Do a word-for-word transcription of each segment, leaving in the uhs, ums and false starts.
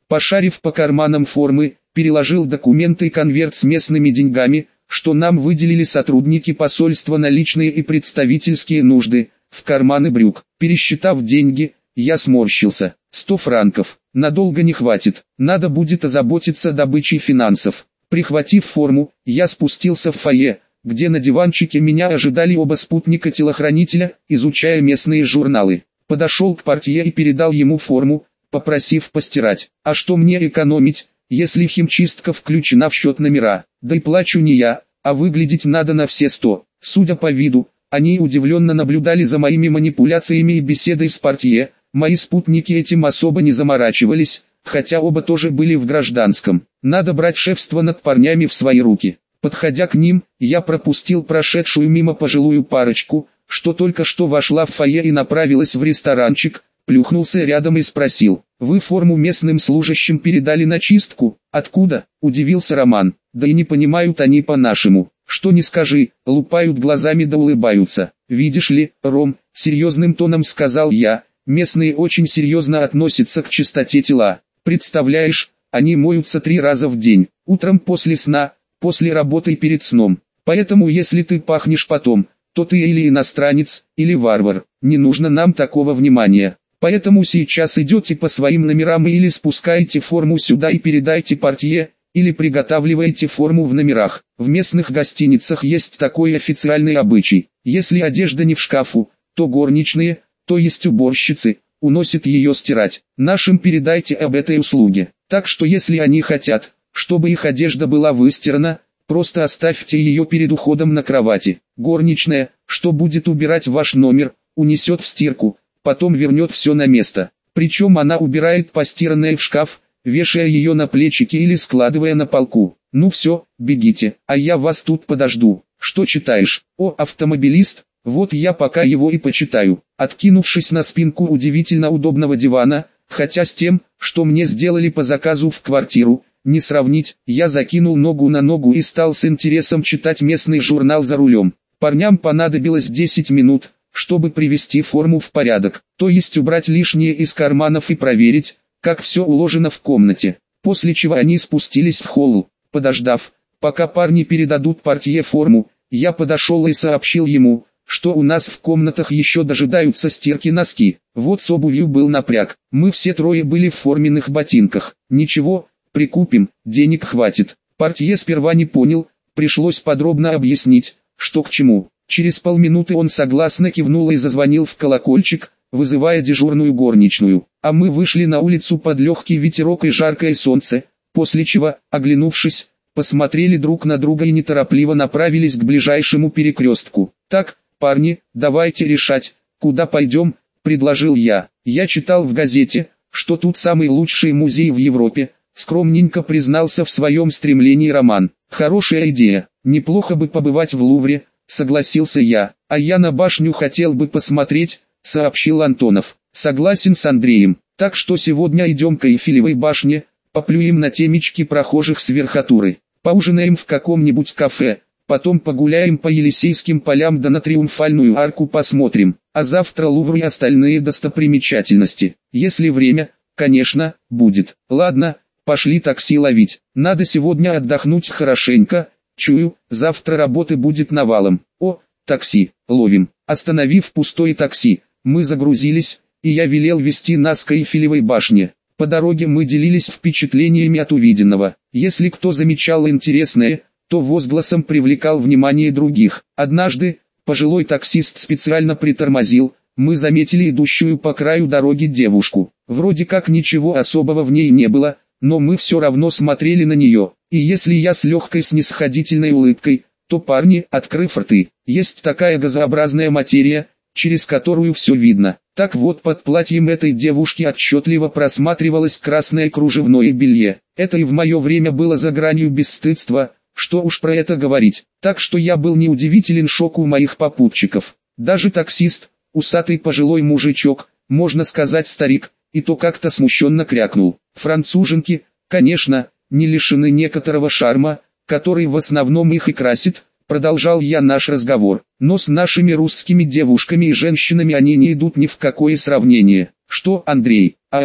Пошарив по карманам формы, переложил документы и конверт с местными деньгами, что нам выделили сотрудники посольства на личные и представительские нужды, в карманы брюк. Пересчитав деньги, я сморщился. Сто франков. Надолго не хватит. Надо будет озаботиться добычей финансов. Прихватив форму, я спустился в фойе, где на диванчике меня ожидали оба спутника-телохранителя, изучая местные журналы. Подошел к портье и передал ему форму, попросив постирать. А что мне экономить, если химчистка включена в счет номера? Да и плачу не я, а выглядеть надо на все сто. Судя по виду, они удивленно наблюдали за моими манипуляциями и беседой с портье. Мои спутники этим особо не заморачивались, хотя оба тоже были в гражданском. Надо брать шефство над парнями в свои руки. Подходя к ним, я пропустил прошедшую мимо пожилую парочку, что только что вошла в фойе и направилась в ресторанчик, плюхнулся рядом и спросил: «Вы форму местным служащим передали на чистку?» «Откуда?» – удивился Роман. «Да и не понимают они по-нашему. Что ни скажи, лупают глазами да улыбаются. Видишь ли, Ром, серьезным тоном сказал я, местные очень серьезно относятся к чистоте тела. Представляешь, они моются три раза в день, утром после сна, после работы и перед сном. Поэтому если ты пахнешь потом, то ты или иностранец, или варвар. Не нужно нам такого внимания. Поэтому сейчас идете по своим номерам или спускаете форму сюда и передайте портье, или приготавливаете форму в номерах. В местных гостиницах есть такой официальный обычай. Если одежда не в шкафу, то горничные, то есть уборщицы, уносят ее стирать. Нашим передайте об этой услуге. Так что если они хотят, чтобы их одежда была выстирана, просто оставьте ее перед уходом на кровати. Горничная, что будет убирать ваш номер, унесет в стирку, потом вернет все на место. Причем она убирает постиранное в шкаф, вешая ее на плечики или складывая на полку. Ну все, бегите, а я вас тут подожду. Что читаешь? О, автомобилист? Вот я пока его и почитаю. Откинувшись на спинку удивительно удобного дивана, хотя с тем, что мне сделали по заказу в квартиру, не сравнить, я закинул ногу на ногу и стал с интересом читать местный журнал за рулем. Парням понадобилось десять минут, чтобы привести форму в порядок, то есть убрать лишнее из карманов и проверить, как все уложено в комнате. После чего они спустились в холл. Подождав, пока парни передадут портье форму, я подошел и сообщил ему, что у нас в комнатах еще дожидаются стирки носки. Вот с обувью был напряг. Мы все трое были в форменных ботинках. Ничего, прикупим, денег хватит. Портье сперва не понял, пришлось подробно объяснить, что к чему. Через полминуты он согласно кивнул и зазвонил в колокольчик, вызывая дежурную горничную. А мы вышли на улицу под легкий ветерок и жаркое солнце, после чего, оглянувшись, посмотрели друг на друга и неторопливо направились к ближайшему перекрестку. «Так, парни, давайте решать, куда пойдем», — предложил я. «Я читал в газете, что тут самый лучший музей в Европе», — скромненько признался в своем стремлении Роман. «Хорошая идея, неплохо бы побывать в Лувре», — согласился я. «А я на башню хотел бы посмотреть», — сообщил Антонов. «Согласен с Андреем, так что сегодня идем к Эйфелевой башне, поплюем на темечки прохожих с верхотуры, поужинаем в каком-нибудь кафе, потом погуляем по Елисейским полям да на Триумфальную арку посмотрим, а завтра Лувр и остальные достопримечательности, если время, конечно, будет. Ладно, пошли такси ловить, надо сегодня отдохнуть хорошенько, чую, завтра работы будет навалом. О, такси, ловим». Остановив пустое такси, мы загрузились, и я велел вести нас к Эйфелевой башне. По дороге мы делились впечатлениями от увиденного. Если кто замечал интересное, то возгласом привлекал внимание других. Однажды, пожилой таксист специально притормозил, мы заметили идущую по краю дороги девушку. Вроде как ничего особого в ней не было, но мы все равно смотрели на нее. И если я с легкой снисходительной улыбкой, то парни, открыв рты, есть такая газообразная материя, через которую все видно. Так вот, под платьем этой девушки отчетливо просматривалось красное кружевное белье. Это и в мое время было за гранью бесстыдства, что уж про это говорить. Так что я был неудивителен шоку моих попутчиков. Даже таксист, усатый пожилой мужичок, можно сказать старик, и то как-то смущенно крякнул. Француженки, конечно, не лишены некоторого шарма, который в основном их и красит, продолжал я наш разговор, но с нашими русскими девушками и женщинами они не идут ни в какое сравнение. Что, Андрей? А-а,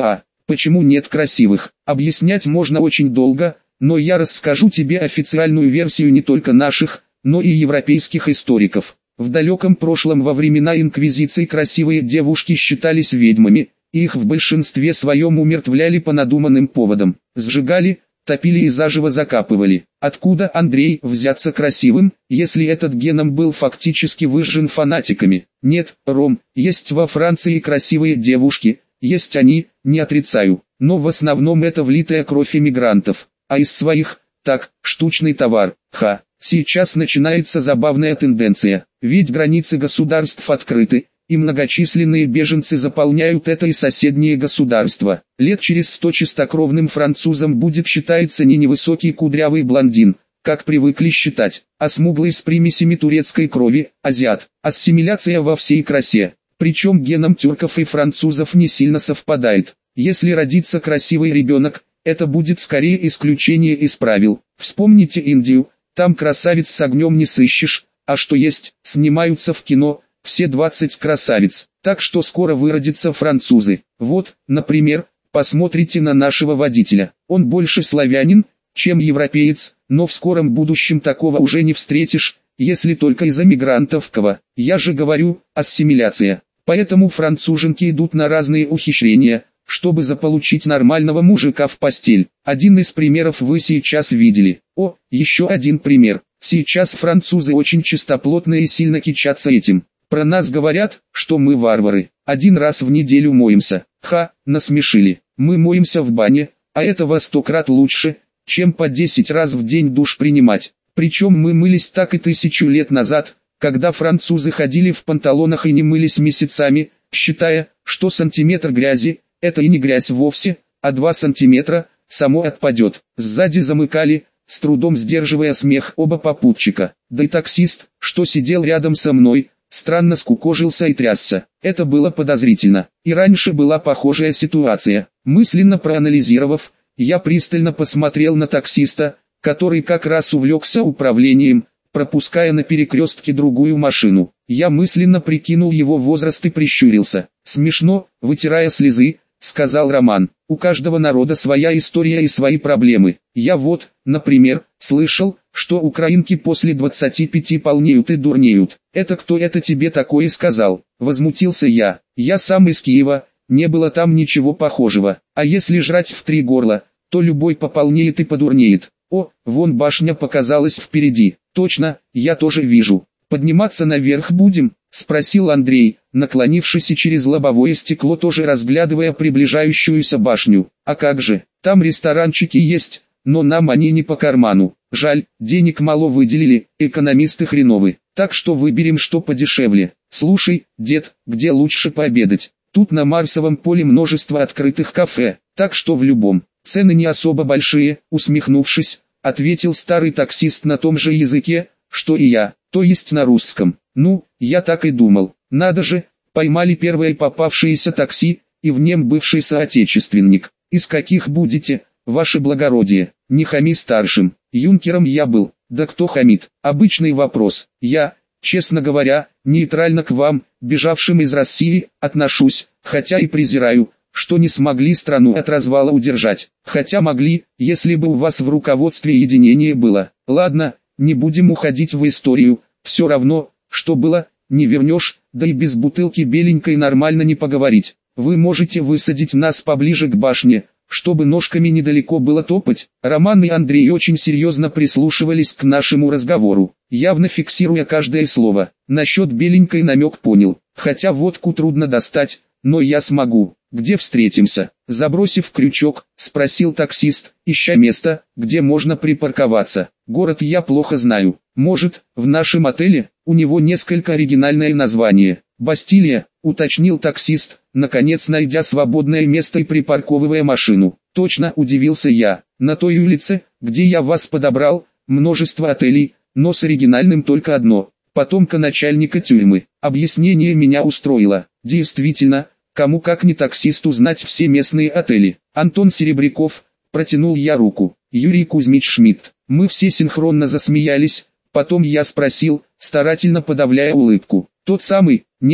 Почему нет красивых? Объяснять можно очень долго, но я расскажу тебе официальную версию не только наших, но и европейских историков. В далеком прошлом во времена инквизиции красивые девушки считались ведьмами, и их в большинстве своем умертвляли по надуманным поводам, сжигали, топили и заживо закапывали. Откуда, Андрей, взяться красивым, если этот геном был фактически выжжен фанатиками? Нет, Ром, есть во Франции красивые девушки, есть они, не отрицаю, но в основном это влитая кровь эмигрантов, а из своих, так, штучный товар, ха. Сейчас начинается забавная тенденция, ведь границы государств открыты, и многочисленные беженцы заполняют это и соседние государства. Лет через сто чистокровным французом будет считаться не невысокий кудрявый блондин, как привыкли считать, а смуглый с примесями турецкой крови, азиат. Ассимиляция во всей красе, причем геном тюрков и французов не сильно совпадает. Если родится красивый ребенок, это будет скорее исключение из правил. Вспомните Индию, там красавиц с огнем не сыщешь, а что есть, снимаются в кино, все двадцать красавиц, так что скоро выродятся французы. Вот, например, посмотрите на нашего водителя, он больше славянин, чем европеец, но в скором будущем такого уже не встретишь, если только из эмигрантов кого. Я же говорю, ассимиляция. Поэтому француженки идут на разные ухищрения, чтобы заполучить нормального мужика в постель. Один из примеров вы сейчас видели. О, еще один пример. Сейчас французы очень чистоплотные и сильно кичатся этим. Про нас говорят, что мы варвары. Один раз в неделю моемся. Ха, насмешили. Мы моемся в бане, а это во сто крат лучше, чем по десять раз в день душ принимать. Причем мы мылись так и тысячу лет назад, когда французы ходили в панталонах и не мылись месяцами, считая, что сантиметр грязи – это и не грязь вовсе, а два сантиметра – само отпадет. Сзади замыкали, с трудом сдерживая смех, оба попутчика. Да и таксист, что сидел рядом со мной, странно скукожился и трясся. Это было подозрительно. И раньше была похожая ситуация. Мысленно проанализировав, я пристально посмотрел на таксиста, который как раз увлекся управлением, пропуская на перекрестке другую машину. Я мысленно прикинул его возраст и прищурился. «Смешно», вытирая слезы, сказал Роман. «У каждого народа своя история и свои проблемы. Я вот, например, слышал, что украинки после двадцати пяти полнеют и дурнеют. Это кто это тебе такое сказал?» Возмутился я. «Я сам из Киева, не было там ничего похожего. А если жрать в три горла, то любой пополнеет и подурнеет. О, вон башня показалась впереди. Точно, я тоже вижу. Подниматься наверх будем?» — спросил Андрей, наклонившись и через лобовое стекло тоже разглядывая приближающуюся башню. «А как же, там ресторанчики есть, но нам они не по карману. Жаль, денег мало выделили, экономисты хреновы. Так что выберем что подешевле. Слушай, дед, где лучше пообедать? Тут на Марсовом поле множество открытых кафе, так что в любом. Цены не особо большие», — усмехнувшись, ответил старый таксист на том же языке, что и я, то есть на русском. «Ну, я так и думал. Надо же, поймали первое попавшееся такси, и в нем бывший соотечественник. Из каких будете, ваше благородие? Не хами старшим. Юнкером я был. Да кто хамит? Обычный вопрос. Я, честно говоря, нейтрально к вам, бежавшим из России, отношусь, хотя и презираю, что не смогли страну от развала удержать. Хотя могли, если бы у вас в руководстве единение было. Ладно, не будем уходить в историю, все равно, что было, не вернешь, да и без бутылки беленькой нормально не поговорить. Вы можете высадить нас поближе к башне, чтобы ножками недалеко было топать». Роман и Андрей очень серьезно прислушивались к нашему разговору, явно фиксируя каждое слово. Насчет беленькой намек понял, хотя водку трудно достать, но я смогу. «Где встретимся?» Забросив крючок, спросил таксист, ища место, где можно припарковаться. «Город я плохо знаю. Может, в нашем отеле?» У него несколько оригинальное название. «Бастилия», уточнил таксист, наконец найдя свободное место и припарковывая машину. «Точно», удивился я. «На той улице, где я вас подобрал, множество отелей, но с оригинальным только одно. Потомка начальника тюрьмы». Объяснение меня устроило. Действительно, кому как не таксисту знать все местные отели. «Антон Серебряков», протянул я руку. «Юрий Кузьмич Шмидт». Мы все синхронно засмеялись, потом я спросил, старательно подавляя улыбку. «Тот самый?» «Нет,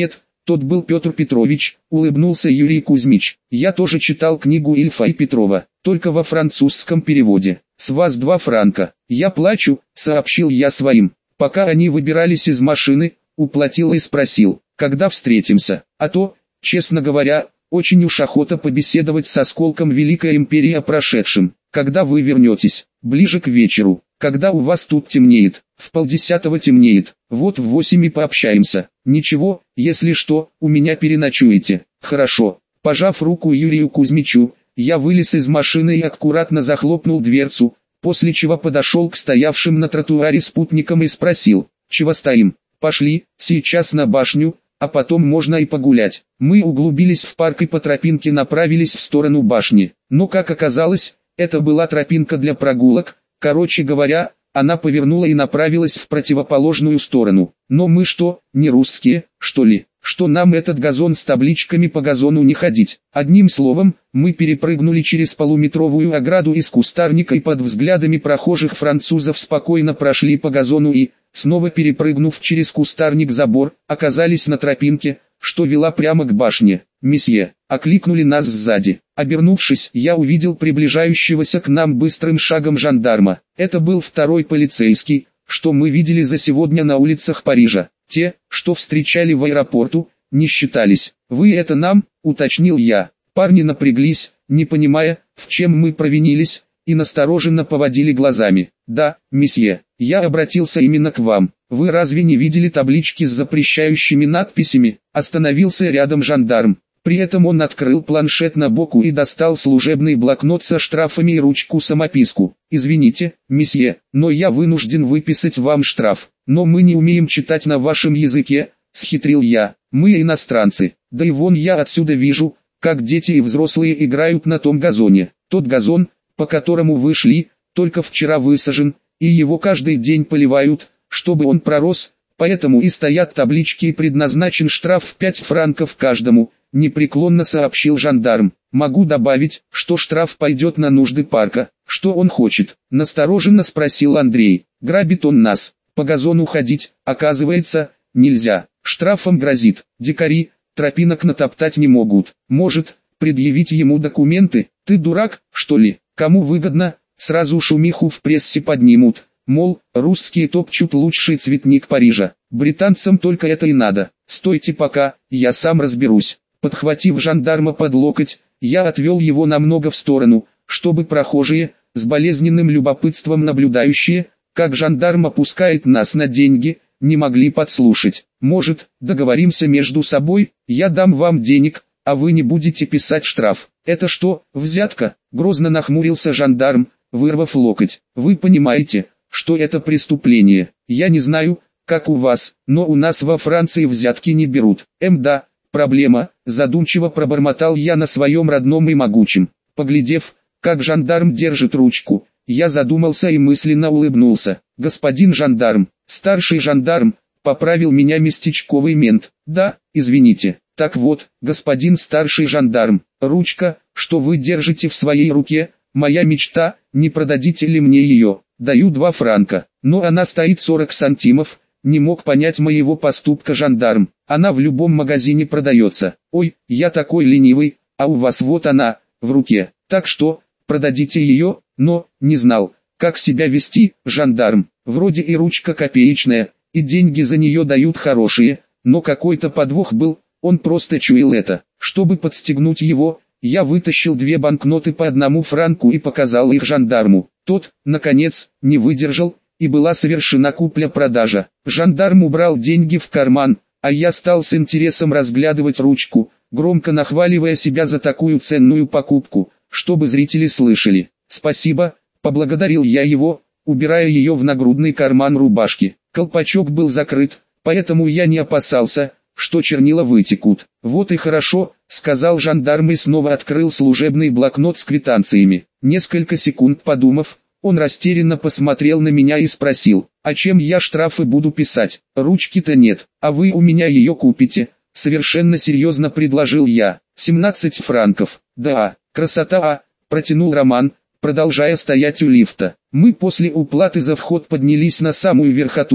Тот был Петр Петрович, улыбнулся Юрий Кузьмич. Я тоже читал книгу Ильфа и Петрова, только во французском переводе. С вас два франка. Я плачу, сообщил я своим. Пока они выбирались из машины, уплатил и спросил, когда встретимся. А то, честно говоря, очень уж охота побеседовать с осколком Великой Империи о прошедшем. Когда вы вернетесь? Ближе к вечеру. Когда у вас тут темнеет? В полдесятого темнеет. Вот в восемь и пообщаемся. Ничего, если что, у меня переночуете. Хорошо. Пожав руку Юрию Кузьмичу, я вылез из машины и аккуратно захлопнул дверцу, после чего подошел к стоявшим на тротуаре спутникам и спросил, чего стоим? Пошли, сейчас на башню, а потом можно и погулять. Мы углубились в парк и по тропинке направились в сторону башни. Но как оказалось, это была тропинка для прогулок, короче говоря, она повернула и направилась в противоположную сторону. Но мы что, не русские, что ли? Что нам этот газон с табличками по газону не ходить? Одним словом, мы перепрыгнули через полуметровую ограду из кустарника и под взглядами прохожих французов спокойно прошли по газону и, снова перепрыгнув через кустарник забор, оказались на тропинке, что вела прямо к башне. «Месье!» — окликнули нас сзади. Обернувшись, я увидел приближающегося к нам быстрым шагом жандарма. Это был второй полицейский, что мы видели за сегодня на улицах Парижа. Те, что встречали в аэропорту, не считались. «Вы это нам?» — уточнил я. Парни напряглись, не понимая, в чем мы провинились, и настороженно поводили глазами. «Да, месье, я обратился именно к вам. Вы разве не видели таблички с запрещающими надписями?» Остановился рядом жандарм. При этом он открыл планшет на боку и достал служебный блокнот со штрафами и ручку-самописку. «Извините, месье, но я вынужден выписать вам штраф. Но мы не умеем читать на вашем языке», — схитрил я. «Мы иностранцы. Да и вон я отсюда вижу, как дети и взрослые играют на том газоне. Тот газон, по которому вы шли, только вчера высажен, и его каждый день поливают, чтобы он пророс, поэтому и стоят таблички и предназначен штраф в пять франков каждому», — непреклонно сообщил жандарм. «Могу добавить, что штраф пойдет на нужды парка». «Что он хочет?» — настороженно спросил Андрей. «Грабит он нас. По газону ходить, оказывается, нельзя. Штрафом грозит. Дикари тропинок натоптать не могут. Может, предъявить ему документы? Ты дурак, что ли? Кому выгодно? Сразу шумиху в прессе поднимут. Мол, русские топчут лучший цветник Парижа. Британцам только это и надо. Стойте пока, я сам разберусь». Подхватив жандарма под локоть, я отвел его намного в сторону, чтобы прохожие, с болезненным любопытством наблюдающие, как жандарм опускает нас на деньги, не могли подслушать. «Может, договоримся между собой, я дам вам денег, а вы не будете писать штраф». «Это что, взятка?» — грозно нахмурился жандарм, вырвав локоть. «Вы понимаете, что это преступление? Я не знаю, как у вас, но у нас во Франции взятки не берут». «Эм да, проблема», — задумчиво пробормотал я на своем родном и могучем. Поглядев, как жандарм держит ручку, я задумался и мысленно улыбнулся. «Господин жандарм, старший жандарм», — поправил меня местечковый мент. «Да, извините. Так вот, господин старший жандарм, ручка, что вы держите в своей руке, моя мечта, не продадите ли мне ее? Даю два франка, но она стоит сорок сантимов». Не мог понять моего поступка жандарм. «Она в любом магазине продается». «Ой, я такой ленивый, а у вас вот она, в руке. Так что, продадите ее?» Но, не знал, как себя вести, жандарм. Вроде и ручка копеечная, и деньги за нее дают хорошие, но какой-то подвох был, он просто чуял это. Чтобы подстегнуть его, я вытащил две банкноты по одному франку и показал их жандарму. Тот, наконец, не выдержал, и была совершена купля-продажа. Жандарм убрал деньги в карман, а я стал с интересом разглядывать ручку, громко нахваливая себя за такую ценную покупку, чтобы зрители слышали. «Спасибо», — поблагодарил я его, убирая ее в нагрудный карман рубашки. Колпачок был закрыт, поэтому я не опасался, что чернила вытекут. «Вот и хорошо», — сказал жандарм и снова открыл служебный блокнот с квитанциями. Несколько секунд подумав, он растерянно посмотрел на меня и спросил: «А чем я штрафы буду писать? Ручки-то нет, а вы у меня ее купите?» Совершенно серьезно предложил я. «семнадцать франков». «Да, красота, а», — протянул Роман, продолжая стоять у лифта. Мы после уплаты за вход поднялись на самую верхотуру,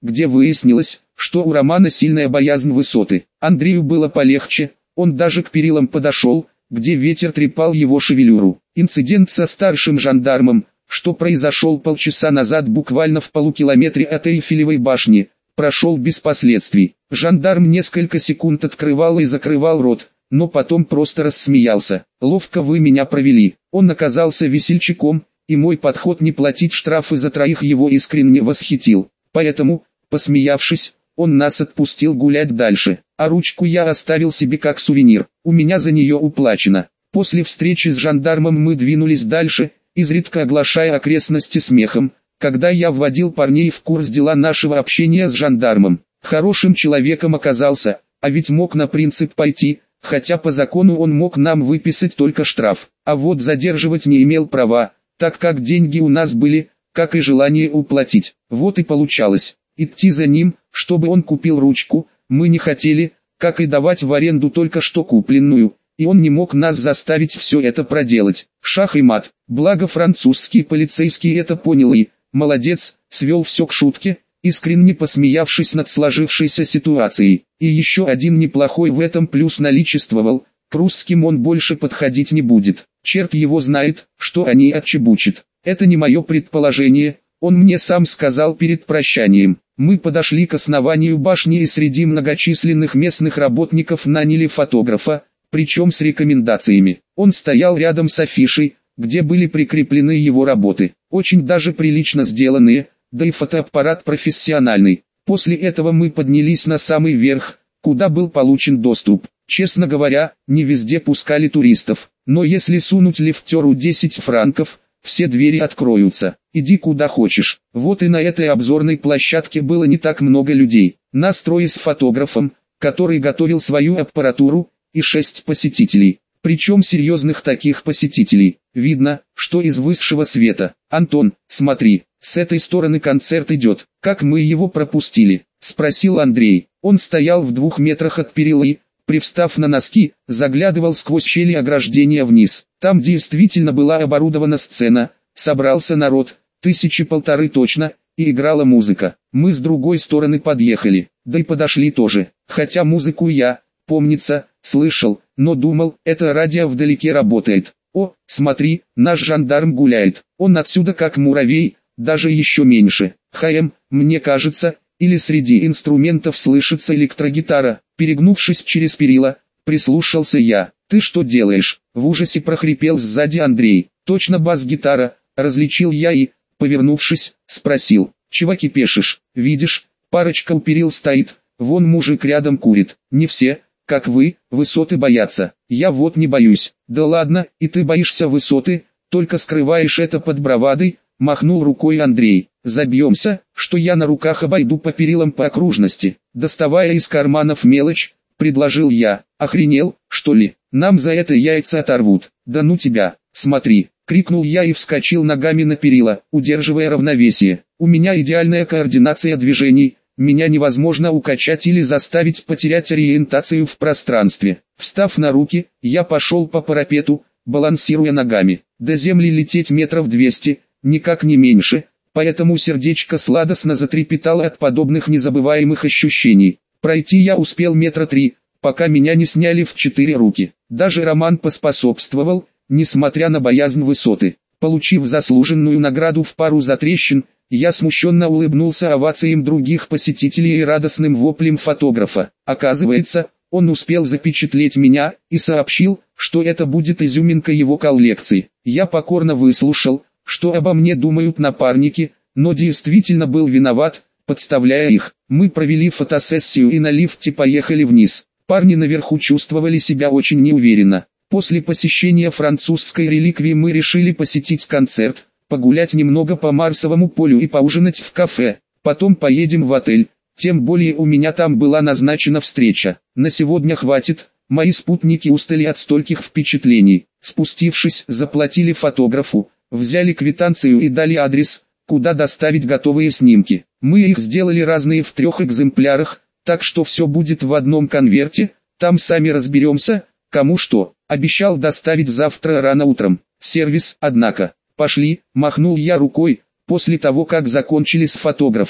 где выяснилось, что у Романа сильная боязнь высоты. Андрею было полегче, он даже к перилам подошел, где ветер трепал его шевелюру. Инцидент со старшим жандармом, что произошел полчаса назад буквально в полукилометре от Эйфелевой башни, прошел без последствий. Жандарм несколько секунд открывал и закрывал рот, но потом просто рассмеялся. «Ловко вы меня провели». Он оказался весельчаком, и мой подход не платить штрафы за троих его искренне восхитил. Поэтому, посмеявшись, он нас отпустил гулять дальше, а ручку я оставил себе как сувенир, у меня за нее уплачено. После встречи с жандармом мы двинулись дальше, изредка оглашая окрестности смехом, когда я вводил парней в курс дела нашего общения с жандармом. Хорошим человеком оказался, а ведь мог на принцип пойти, хотя по закону он мог нам выписать только штраф, а вот задерживать не имел права, так как деньги у нас были, как и желание уплатить. Вот и получалось, идти за ним, чтобы он купил ручку, мы не хотели, как и давать в аренду только что купленную, и он не мог нас заставить все это проделать. Шах и мат, благо французский полицейский это понял и, молодец, свел все к шутке, искренне посмеявшись над сложившейся ситуацией. И еще один неплохой в этом плюс наличествовал, к русским он больше подходить не будет. Черт его знает, что они отчебучат. Это не мое предположение, он мне сам сказал перед прощанием. Мы подошли к основанию башни и среди многочисленных местных работников наняли фотографа, причем с рекомендациями. Он стоял рядом с афишей, где были прикреплены его работы, очень даже прилично сделанные, да и фотоаппарат профессиональный. После этого мы поднялись на самый верх, куда был получен доступ. Честно говоря, не везде пускали туристов, но если сунуть лифтеру десять франков, все двери откроются. Иди куда хочешь. Вот и на этой обзорной площадке было не так много людей. Нас трое с фотографом, который готовил свою аппаратуру, и шесть посетителей. Причем серьезных таких посетителей. Видно, что из высшего света. «Антон, смотри, с этой стороны концерт идет. Как мы его пропустили?» — спросил Андрей. Он стоял в двух метрах от перилы, привстав на носки, заглядывал сквозь щели ограждения вниз. Там действительно была оборудована сцена, собрался народ, тысячи полторы точно, и играла музыка. Мы с другой стороны подъехали, да и подошли тоже, хотя музыку я, помнится, слышал, но думал, это радио вдалеке работает. О, смотри, наш жандарм гуляет, он отсюда как муравей, даже еще меньше. ХМ, мне кажется, или среди инструментов слышится электрогитара. Перегнувшись через перила, прислушался я. «Ты что делаешь?» — в ужасе прохрипел сзади Андрей. «Точно бас-гитара», — различил я и, повернувшись, спросил. «Чего кипешишь? Видишь, парочка у перил стоит, вон мужик рядом курит. Не все, как вы, высоты боятся. Я вот не боюсь». «Да ладно, и ты боишься высоты, только скрываешь это под бравадой», — махнул рукой Андрей. «Забьемся, что я на руках обойду по перилам по окружности». Доставая из карманов мелочь, предложил я. «Охренел, что ли? Нам за это яйца оторвут». «Да ну тебя, смотри!» — крикнул я и вскочил ногами на перила, удерживая равновесие. «У меня идеальная координация движений, меня невозможно укачать или заставить потерять ориентацию в пространстве». Встав на руки, я пошел по парапету, балансируя ногами. До земли лететь метров двести, никак не меньше, поэтому сердечко сладостно затрепетало от подобных незабываемых ощущений. Пройти я успел метра три, пока меня не сняли в четыре руки. Даже Роман поспособствовал, несмотря на боязнь высоты. Получив заслуженную награду в пару затрещин, я смущенно улыбнулся овациям других посетителей и радостным воплем фотографа. Оказывается, он успел запечатлеть меня и сообщил, что это будет изюминка его коллекции. Я покорно выслушал, что обо мне думают напарники, но действительно был виноват, подставляя их. Мы провели фотосессию и на лифте поехали вниз. Парни наверху чувствовали себя очень неуверенно. После посещения французской реликвии мы решили посетить концерт, погулять немного по Марсовому полю и поужинать в кафе. Потом поедем в отель, тем более у меня там была назначена встреча. На сегодня хватит, мои спутники устали от стольких впечатлений. Спустившись, заплатили фотографу, взяли квитанцию и дали адрес, куда доставить готовые снимки. Мы их сделали разные в трех экземплярах, так что все будет в одном конверте, там сами разберемся, кому что. Обещал доставить завтра рано утром. Сервис, однако. «Пошли», махнул я рукой, после того как закончили с фотографом.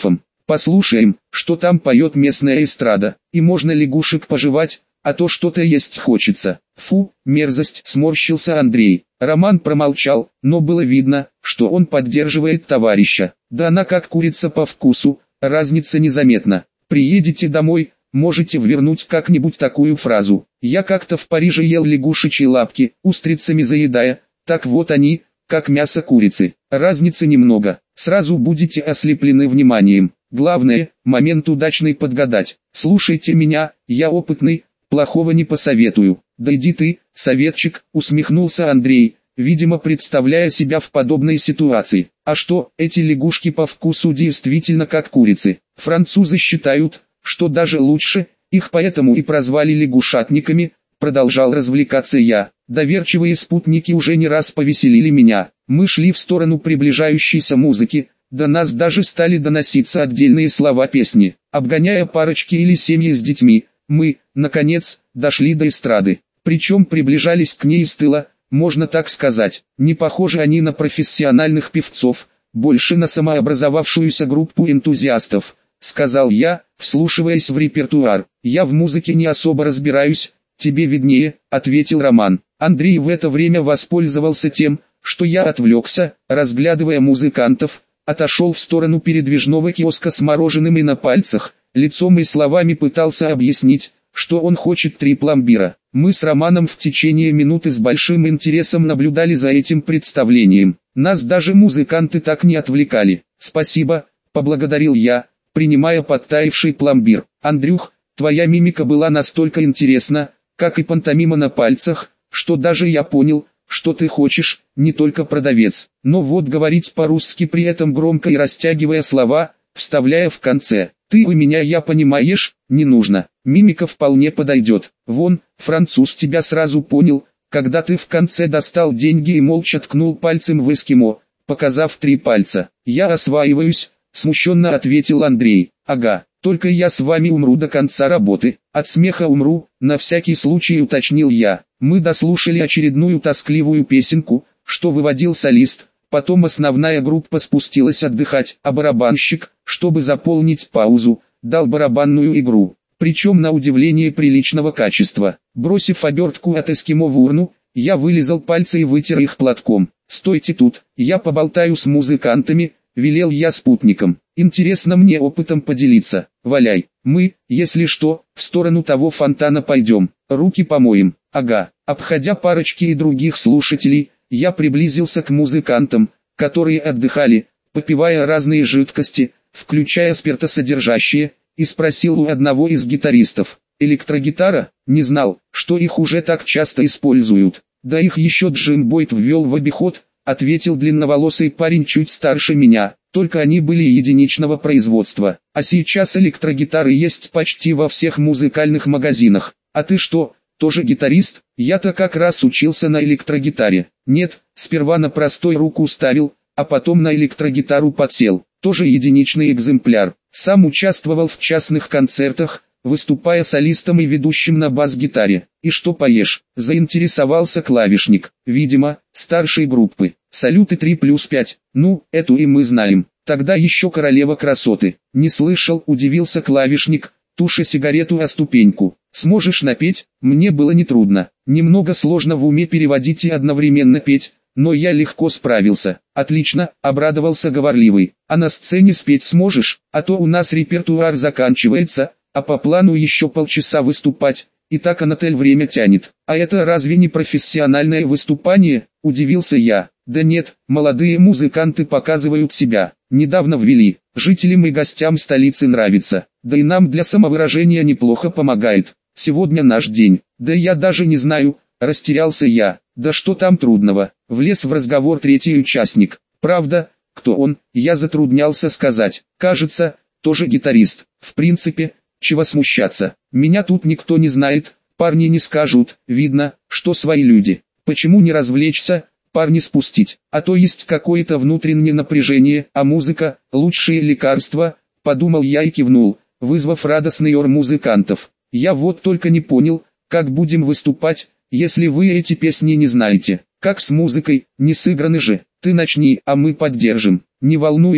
Послушаем, что там поет местная эстрада, и можно лягушек пожевать, а то что-то есть хочется. Фу, мерзость, сморщился Андрей. Роман промолчал, но было видно, что он поддерживает товарища. Да она как курица по вкусу, разница незаметна. Приедете домой, можете ввернуть как-нибудь такую фразу. Я как-то в Париже ел лягушечьи лапки, устрицами заедая, так вот они, как мясо курицы. Разницы немного, сразу будете ослеплены вниманием. Главное, момент удачный подгадать. Слушайте меня, я опытный, плохого не посоветую. Да иди ты, советчик, усмехнулся Андрей, видимо представляя себя в подобной ситуации. А что, эти лягушки по вкусу действительно как курицы. Французы считают, что даже лучше, их поэтому и прозвали лягушатниками, продолжал развлекаться я. Доверчивые спутники уже не раз повеселили меня. Мы шли в сторону приближающейся музыки, до нас даже стали доноситься отдельные слова песни. Обгоняя парочки или семьи с детьми, мы, наконец, дошли до эстрады. Причем приближались к ней с тыла, можно так сказать. Не похожи они на профессиональных певцов, больше на самообразовавшуюся группу энтузиастов, сказал я, вслушиваясь в репертуар. Я в музыке не особо разбираюсь, тебе виднее, ответил Роман. Андрей в это время воспользовался тем, что я отвлекся, разглядывая музыкантов, отошел в сторону передвижного киоска с мороженым и на пальцах, лицом и словами пытался объяснить, что он хочет три пломбира. Мы с Романом в течение минуты с большим интересом наблюдали за этим представлением. Нас даже музыканты так не отвлекали. «Спасибо», — поблагодарил я, принимая подтаявший пломбир. «Андрюх, твоя мимика была настолько интересна, как и пантомима на пальцах, что даже я понял, что ты хочешь, не только продавец, но вот говорить по-русски при этом громко и растягивая слова, вставляя в конце. Ты у меня, я понимаешь, не нужно. Мимика вполне подойдет. Вон, француз тебя сразу понял, когда ты в конце достал деньги и молча ткнул пальцем в эскимо, показав три пальца. Я осваиваюсь, смущенно ответил Андрей. Ага, только я с вами умру до конца работы. От смеха умру, на всякий случай уточнил я. Мы дослушали очередную тоскливую песенку, что выводил солист. Потом основная группа спустилась отдыхать, а барабанщик, чтобы заполнить паузу, дал барабанную игру, причем на удивление приличного качества. Бросив обертку от эскимо в урну, я вылизал пальцы и вытер их платком. «Стойте тут, я поболтаю с музыкантами», — велел я спутникам. «Интересно мне опытом поделиться. Валяй, мы, если что, в сторону того фонтана пойдем, руки помоем». Ага, обходя парочки и других слушателей, я приблизился к музыкантам, которые отдыхали, попивая разные жидкости, включая спиртосодержащие, и спросил у одного из гитаристов: «Электрогитара?» Не знал, что их уже так часто используют. «Да их еще Джим Бойд ввел в обиход», ответил длинноволосый парень чуть старше меня, только они были единичного производства. А сейчас электрогитары есть почти во всех музыкальных магазинах. А ты что, тоже гитарист? Я-то как раз учился на электрогитаре. Нет, сперва на простой руку ставил, а потом на электрогитару подсел. Тоже единичный экземпляр. Сам участвовал в частных концертах, выступая солистом и ведущим на бас-гитаре. «И что поешь?» – заинтересовался клавишник. «Видимо, старшей группы. Салюты три плюс пять. Ну, эту и мы знаем. Тогда еще королева красоты». «Не слышал», – удивился клавишник, туша сигарету о ступеньку. «Сможешь напеть?» Мне было нетрудно. Немного сложно в уме переводить и одновременно петь, но я легко справился. «Отлично», — обрадовался говорливый. «А на сцене спеть сможешь? А то у нас репертуар заканчивается, а по плану еще полчаса выступать, и так Анатель время тянет». «А это разве не профессиональное выступание?» — удивился я. «Да нет, молодые музыканты показывают себя. Недавно ввели. Жителям и гостям столицы нравится. Да и нам для самовыражения неплохо помогает. Сегодня наш день». «Да я даже не знаю», — растерялся я. «Да что там трудного?» — влез в разговор третий участник. «Правда, кто он?» — я затруднялся сказать. «Кажется, тоже гитарист. В принципе, чего смущаться? Меня тут никто не знает, парни не скажут, видно, что свои люди. Почему не развлечься, парни спустить? А то есть какое-то внутреннее напряжение, а музыка — лучшее лекарство», — подумал я и кивнул, вызвав радостный ор музыкантов. «Я вот только не понял, как будем выступать, если вы эти песни не знаете? Как с музыкой, не сыграны же? Ты начни, а мы поддержим». «Не волнуйся,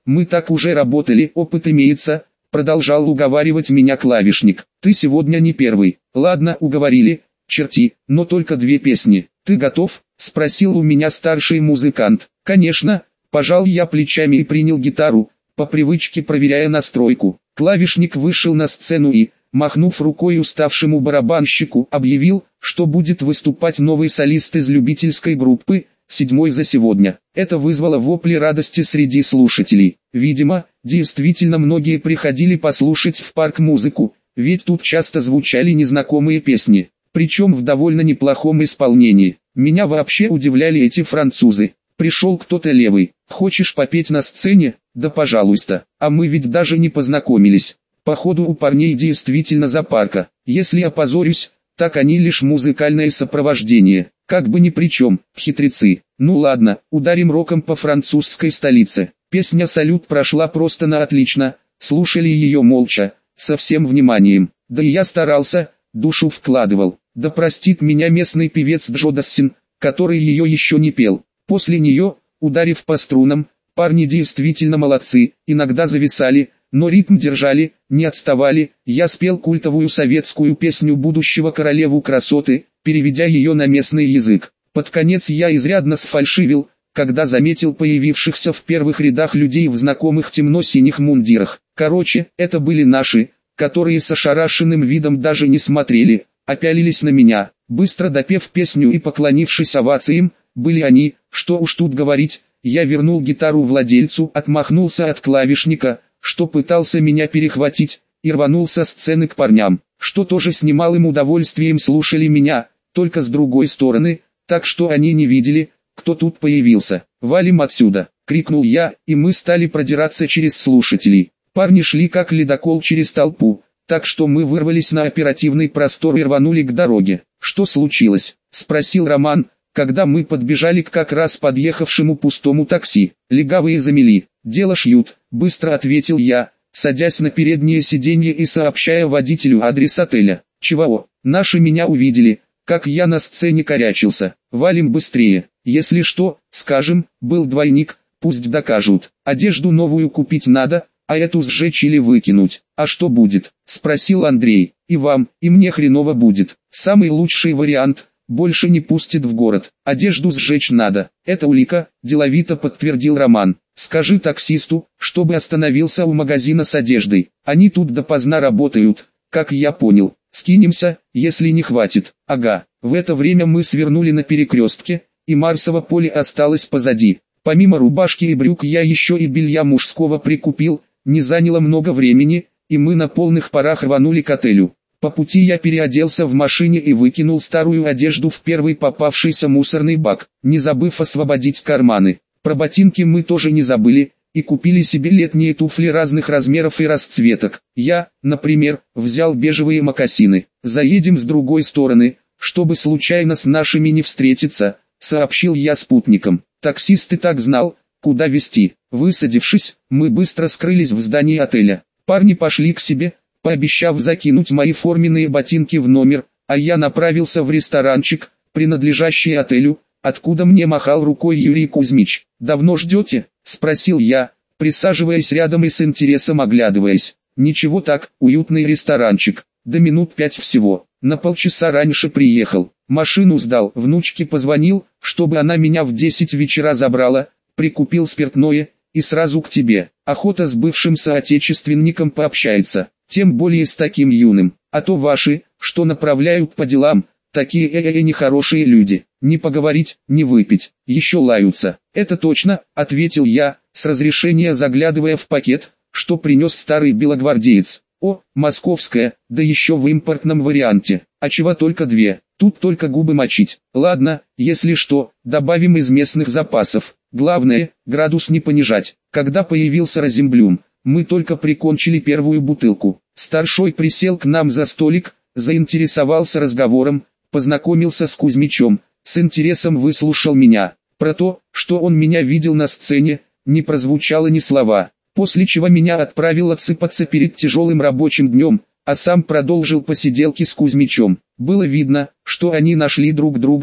мы так уже работали, опыт имеется, продолжал уговаривать меня клавишник. Ты сегодня не первый. Ладно, уговорили, черти, но только две песни. Ты готов? Спросил у меня старший музыкант. Конечно, пожал я плечами и принял гитару, по привычке проверяя настройку. Клавишник вышел на сцену и, махнув рукой уставшему барабанщику, объявил, что будет выступать новый солист из любительской группы, седьмой за сегодня. Это вызвало вопли радости среди слушателей. Видимо, действительно многие приходили послушать в парк музыку, ведь тут часто звучали незнакомые песни, причем в довольно неплохом исполнении. Меня вообще удивляли эти французы. Пришел кто-то левый, хочешь попеть на сцене? Да пожалуйста, а мы ведь даже не познакомились. Походу у парней действительно запарка. Если опозорюсь, так они лишь музыкальное сопровождение. Как бы ни при чем, хитрецы. Ну ладно, ударим роком по французской столице. Песня «Салют» прошла просто на отлично, слушали ее молча, со всем вниманием. Да и я старался, душу вкладывал. Да простит меня местный певец Джо Дассен, который ее еще не пел. После нее, ударив по струнам, парни действительно молодцы, иногда зависали, но ритм держали, не отставали. Я спел культовую советскую песню будущего королеву красоты, переведя ее на местный язык. Под конец я изрядно сфальшивил, когда заметил появившихся в первых рядах людей в знакомых темно-синих мундирах. Короче, это были наши, которые с ошарашенным видом даже не смотрели, а пялились на меня. Быстро допев песню и поклонившись овациям, были они, что уж тут говорить, я вернул гитару владельцу, отмахнулся от клавишника, что пытался меня перехватить, и рванул со сцены к парням, что тоже с немалым удовольствием слушали меня, только с другой стороны, так что они не видели, кто тут появился. «Валим отсюда!» — крикнул я, и мы стали продираться через слушателей. Парни шли как ледокол через толпу, так что мы вырвались на оперативный простор и рванули к дороге. «Что случилось?» — спросил Роман, когда мы подбежали к как раз подъехавшему пустому такси. «Легавые замели, дело шьют», — быстро ответил я, садясь на переднее сиденье и сообщая водителю адрес отеля. «Чего? Наши меня увидели, как я на сцене корячился. Валим быстрее. Если что, скажем, был двойник, пусть докажут. Одежду новую купить надо, а эту сжечь или выкинуть. А что будет?» — спросил Андрей. «И вам, и мне хреново будет. Самый лучший вариант — больше не пустит в город. Одежду сжечь надо. Это улика», — деловито подтвердил Роман. «Скажи таксисту, чтобы остановился у магазина с одеждой. Они тут допоздна работают, как я понял. Скинемся, если не хватит». «Ага». В это время мы свернули на перекрестке, и Марсово поле осталось позади. Помимо рубашки и брюк я еще и белья мужского прикупил, не заняло много времени, и мы на полных парах рванули к отелю. По пути я переоделся в машине и выкинул старую одежду в первый попавшийся мусорный бак, не забыв освободить карманы. Про ботинки мы тоже не забыли, и купили себе летние туфли разных размеров и расцветок. Я, например, взял бежевые мокасины. «Заедем с другой стороны, чтобы случайно с нашими не встретиться», — сообщил я спутникам. Таксист и так знал, куда везти. Высадившись, мы быстро скрылись в здании отеля. Парни пошли к себе, пообещав закинуть мои форменные ботинки в номер, а я направился в ресторанчик, принадлежащий отелю, откуда мне махал рукой Юрий Кузьмич. «Давно ждете?» — спросил я, присаживаясь рядом и с интересом оглядываясь. «Ничего так, уютный ресторанчик, до минут пять всего. На полчаса раньше приехал, машину сдал, внучке позвонил, чтобы она меня в десять вечера забрала, прикупил спиртное, и сразу к тебе. Охота с бывшим соотечественником пообщается, тем более с таким юным, а то ваши, что направляют по делам, такие э-э-э нехорошие люди, не поговорить, не выпить, еще лаются». «Это точно», — ответил я, с разрешения заглядывая в пакет, что принес старый белогвардеец. «О, московская, да еще в импортном варианте, а чего только две, тут только губы мочить. Ладно, если что, добавим из местных запасов, главное, градус не понижать». Когда появился Розенблюм, мы только прикончили первую бутылку. Старшой присел к нам за столик, заинтересовался разговором, познакомился с Кузьмичем, с интересом выслушал меня. Про то, что он меня видел на сцене, не прозвучало ни слова. После чего меня отправил отсыпаться перед тяжелым рабочим днем, а сам продолжил посиделки с Кузьмичем. Было видно, что они нашли друг друга,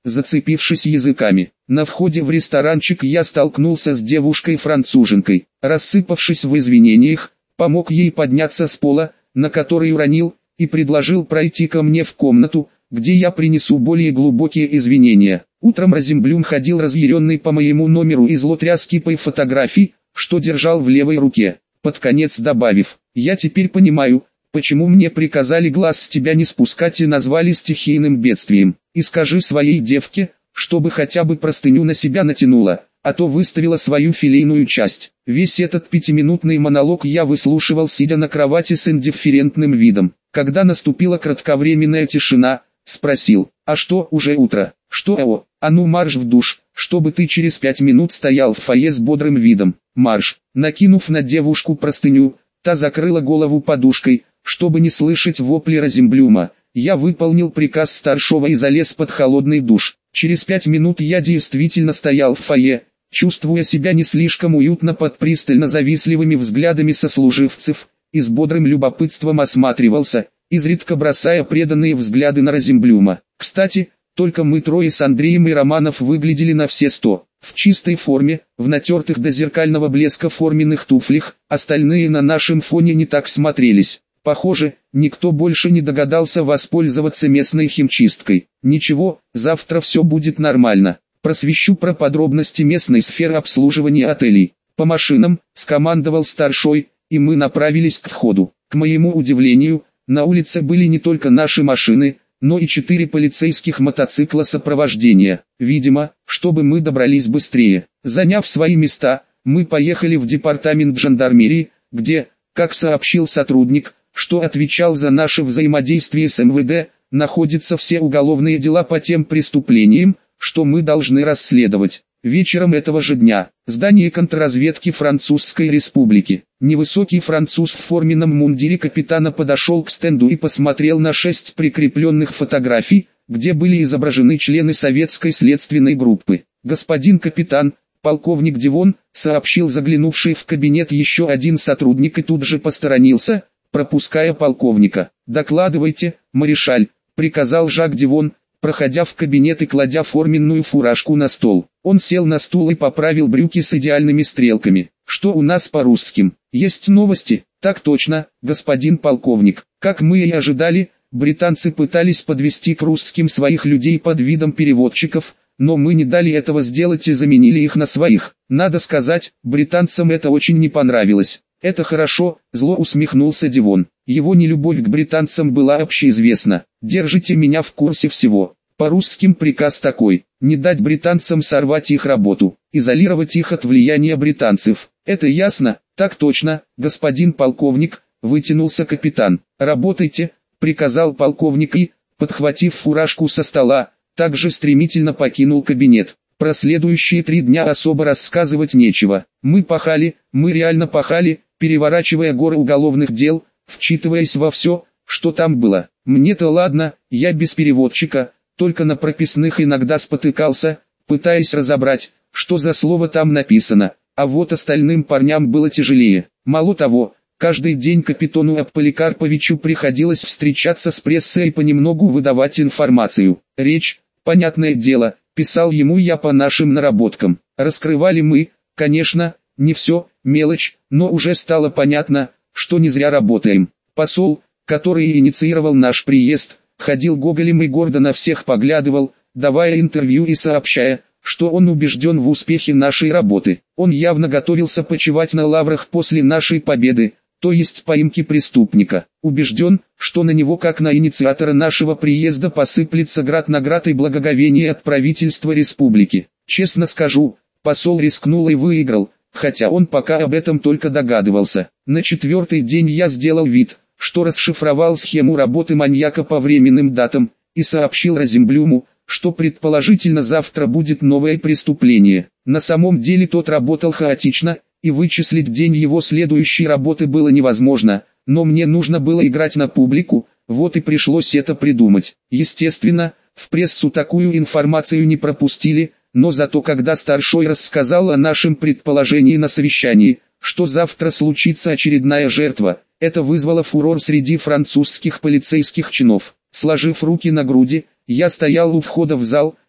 зацепившись языками. На входе в ресторанчик я столкнулся с девушкой-француженкой. Рассыпавшись в извинениях, помог ей подняться с пола, на который уронил, и предложил пройти ко мне в комнату, где я принесу более глубокие извинения. Утром Розенблюм ходил разъяренный по моему номеру и зло тряс кипой фотографий, что держал в левой руке, под конец добавив: «Я теперь понимаю, почему мне приказали глаз с тебя не спускать и назвали стихийным бедствием. И скажи своей девке, чтобы хотя бы простыню на себя натянула, а то выставила свою филейную часть». Весь этот пятиминутный монолог я выслушивал, сидя на кровати с индифферентным видом. Когда наступила кратковременная тишина, спросил: «А что, уже утро? Что, о, а ну марш в душ, чтобы ты через пять минут стоял в фойе с бодрым видом». Марш. Накинув на девушку простыню, та закрыла голову подушкой, чтобы не слышать вопли Розенблюма. Я выполнил приказ старшего и залез под холодный душ. Через пять минут я действительно стоял в фойе, чувствуя себя не слишком уютно под пристально завистливыми взглядами сослуживцев, и с бодрым любопытством осматривался, изредка бросая преданные взгляды на Розенблюма. Кстати, только мы трое с Андреем и Романов выглядели на все сто. В чистой форме, в натертых до зеркального блеска форменных туфлях, остальные на нашем фоне не так смотрелись. Похоже, никто больше не догадался воспользоваться местной химчисткой. Ничего, завтра все будет нормально. Просвещу про подробности местной сферы обслуживания отелей. По машинам, скомандовал старшой, и мы направились к входу. К моему удивлению, на улице были не только наши машины, но и четыре полицейских мотоцикла сопровождения. Видимо, чтобы мы добрались быстрее. Заняв свои места, мы поехали в департамент жандармерии, где, как сообщил сотрудник, что отвечал за наше взаимодействие с эм вэ дэ, находятся все уголовные дела по тем преступлениям, что мы должны расследовать. Вечером этого же дня, здание контрразведки Французской Республики. Невысокий француз в форменном мундире капитана подошел к стенду и посмотрел на шесть прикрепленных фотографий, где были изображены члены советской следственной группы. «Господин капитан, полковник Дивон», сообщил заглянувший в кабинет еще один сотрудник и тут же посторонился, пропуская полковника. «Докладывайте, маршаль», приказал Жак Дивон, проходя в кабинет и кладя форменную фуражку на стол. Он сел на стул и поправил брюки с идеальными стрелками. «Что у нас по русским? Есть новости?» «Так точно, господин полковник. Как мы и ожидали, британцы пытались подвести к русским своих людей под видом переводчиков, но мы не дали этого сделать и заменили их на своих. Надо сказать, британцам это очень не понравилось». «Это хорошо», — зло усмехнулся Дивон. Его нелюбовь к британцам была общеизвестна. «Держите меня в курсе всего. По русским приказ такой: не дать британцам сорвать их работу, изолировать их от влияния британцев». «Это ясно?» «Так точно, господин полковник», — вытянулся капитан. «Работайте», — приказал полковник и, подхватив фуражку со стола, также стремительно покинул кабинет. Про следующие три дня особо рассказывать нечего. Мы пахали, мы реально пахали, переворачивая горы уголовных дел, вчитываясь во все, что там было. Мне-то ладно, я без переводчика, только на прописных иногда спотыкался, пытаясь разобрать, что за слово там написано, а вот остальным парням было тяжелее. Мало того, каждый день капитану Поликарповичу приходилось встречаться с прессой и понемногу выдавать информацию. Речь, понятное дело, писал ему я по нашим наработкам. Раскрывали мы, конечно, не все, мелочь, но уже стало понятно, что не зря работаем. Посол, который инициировал наш приезд, ходил гоголем и гордо на всех поглядывал, давая интервью и сообщая, что он убежден в успехе нашей работы. Он явно готовился почивать на лаврах после нашей победы, то есть поимки преступника. Убежден, что на него как на инициатора нашего приезда посыплется град наград и благоговение от правительства республики. Честно скажу, посол рискнул и выиграл, хотя он пока об этом только догадывался. На четвертый день я сделал вид, что расшифровал схему работы маньяка по временным датам, и сообщил Розенблюму, что предположительно завтра будет новое преступление. На самом деле тот работал хаотично, и вычислить день его следующей работы было невозможно, но мне нужно было играть на публику, вот и пришлось это придумать. Естественно, в прессу такую информацию не пропустили, но зато когда старшой рассказал о нашем предположении на совещании, что завтра случится очередная жертва, это вызвало фурор среди французских полицейских чинов. Сложив руки на груди, я стоял у входа в зал,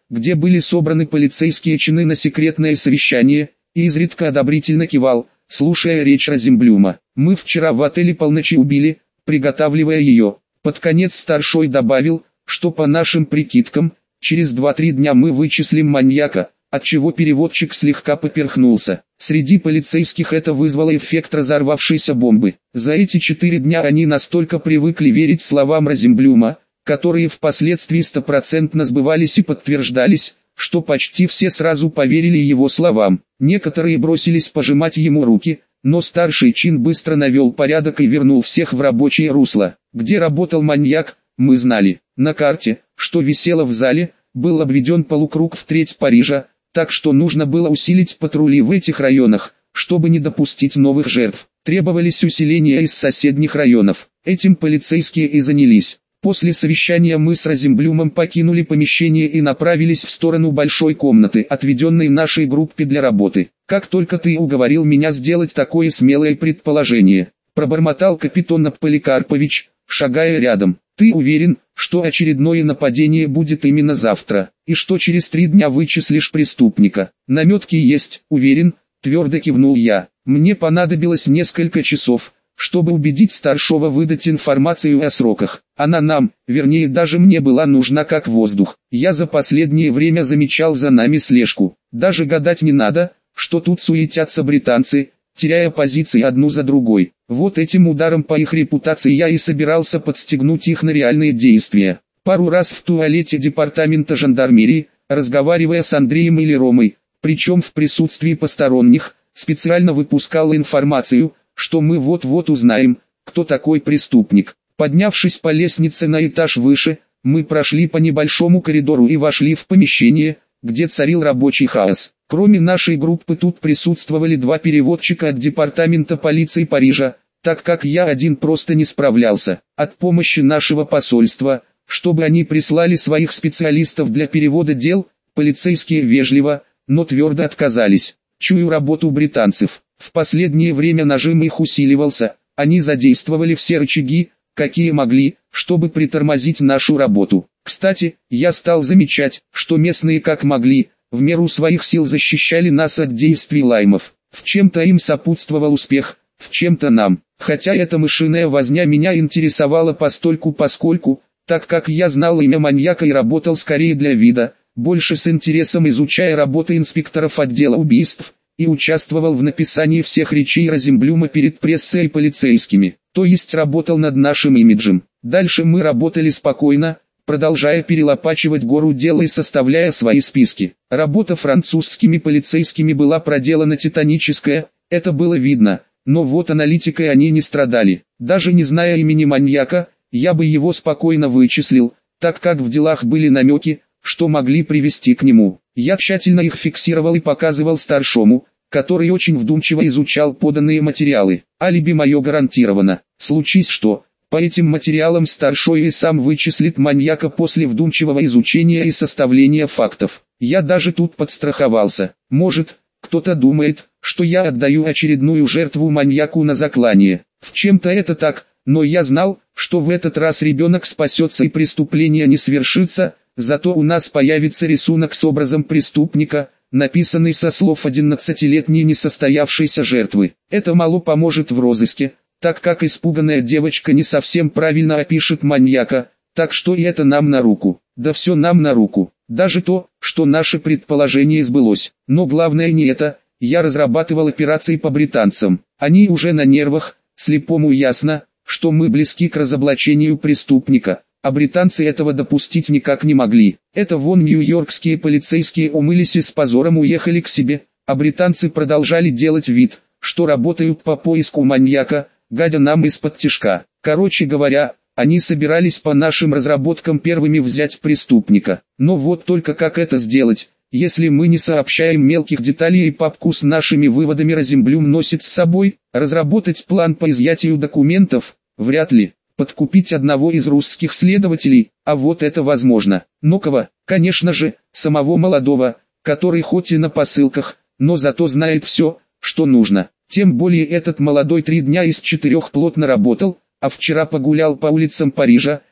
где были собраны полицейские чины на секретное совещание, и изредка одобрительно кивал, слушая речь Розенблюма. «Мы вчера в отеле полночи убили, приготавливая ее». Под конец старшой добавил, что по нашим прикидкам, через два-три дня мы вычислим маньяка, отчего переводчик слегка поперхнулся. Среди полицейских это вызвало эффект разорвавшейся бомбы. За эти четыре дня они настолько привыкли верить словам Розенблюма, которые впоследствии стопроцентно сбывались и подтверждались, что почти все сразу поверили его словам. Некоторые бросились пожимать ему руки, но старший чин быстро навел порядок и вернул всех в рабочее русло. Где работал маньяк, мы знали. На карте, что висела в зале, был обведен полукруг в треть Парижа, так что нужно было усилить патрули в этих районах, чтобы не допустить новых жертв. Требовались усиления из соседних районов. Этим полицейские и занялись. После совещания мы с Розенблюмом покинули помещение и направились в сторону большой комнаты, отведенной нашей группе для работы. «Как только ты уговорил меня сделать такое смелое предположение», пробормотал капитан Поликарпович, шагая рядом. «Ты уверен, что очередное нападение будет именно завтра, и что через три дня вычислишь преступника?» «Наметки есть, уверен», твердо кивнул я. Мне понадобилось несколько часов, чтобы убедить старшего выдать информацию о сроках. Она нам, вернее даже мне была нужна как воздух. Я за последнее время замечал за нами слежку. Даже гадать не надо, что тут суетятся британцы, теряя позиции одну за другой. Вот этим ударом по их репутации я и собирался подстегнуть их на реальные действия. Пару раз в туалете департамента жандармерии, разговаривая с Андреем или Ромой, причем в присутствии посторонних, специально выпускал информацию, что мы вот-вот узнаем, кто такой преступник. Поднявшись по лестнице на этаж выше, мы прошли по небольшому коридору и вошли в помещение, где царил рабочий хаос. Кроме нашей группы тут присутствовали два переводчика от департамента полиции Парижа, так как я один просто не справлялся. От помощи нашего посольства, чтобы они прислали своих специалистов для перевода дел, полицейские вежливо, но твердо отказались. Чую работу британцев. В последнее время нажим их усиливался, они задействовали все рычаги, какие могли, чтобы притормозить нашу работу. Кстати, я стал замечать, что местные как могли, в меру своих сил защищали нас от действий лаймов. В чем-то им сопутствовал успех, в чем-то нам. Хотя эта мышиная возня меня интересовала постольку-поскольку, так как я знал имя маньяка и работал скорее для вида, больше с интересом изучая работы инспекторов отдела убийств, и участвовал в написании всех речей Розенблюма перед прессой и полицейскими, то есть работал над нашим имиджем. Дальше мы работали спокойно, продолжая перелопачивать гору дел и составляя свои списки. Работа французскими полицейскими была проделана титаническая, это было видно, но вот аналитикой они не страдали. Даже не зная имени маньяка, я бы его спокойно вычислил, так как в делах были намеки, что могли привести к нему. Я тщательно их фиксировал и показывал старшому, который очень вдумчиво изучал поданные материалы. Алиби мое гарантировано. Случись что, по этим материалам старшой и сам вычислит маньяка после вдумчивого изучения и составления фактов. Я даже тут подстраховался. Может, кто-то думает, что я отдаю очередную жертву маньяку на заклание. В чем-то это так, но я знал, что в этот раз ребенок спасется и преступление не свершится. Зато у нас появится рисунок с образом преступника, написанный со слов одиннадцатилетней несостоявшейся жертвы. Это мало поможет в розыске, так как испуганная девочка не совсем правильно опишет маньяка, так что и это нам на руку. Да все нам на руку. Даже то, что наше предположение сбылось. Но главное не это, я разрабатывал операции по британцам. Они уже на нервах, слепому ясно, что мы близки к разоблачению преступника. А британцы этого допустить никак не могли. Это вон нью-йоркские полицейские умылись и с позором уехали к себе, а британцы продолжали делать вид, что работают по поиску маньяка, гадя нам из-под тишка. Короче говоря, они собирались по нашим разработкам первыми взять преступника. Но вот только как это сделать, если мы не сообщаем мелких деталей и папку с нашими выводами Розенблюм носит с собой? Разработать план по изъятию документов? Вряд ли. Подкупить одного из русских следователей, а вот это возможно. Но кого? Конечно же, самого молодого, который хоть и на посылках, но зато знает все, что нужно. Тем более этот молодой три дня из четырех плотно работал, а вчера погулял по улицам Парижа,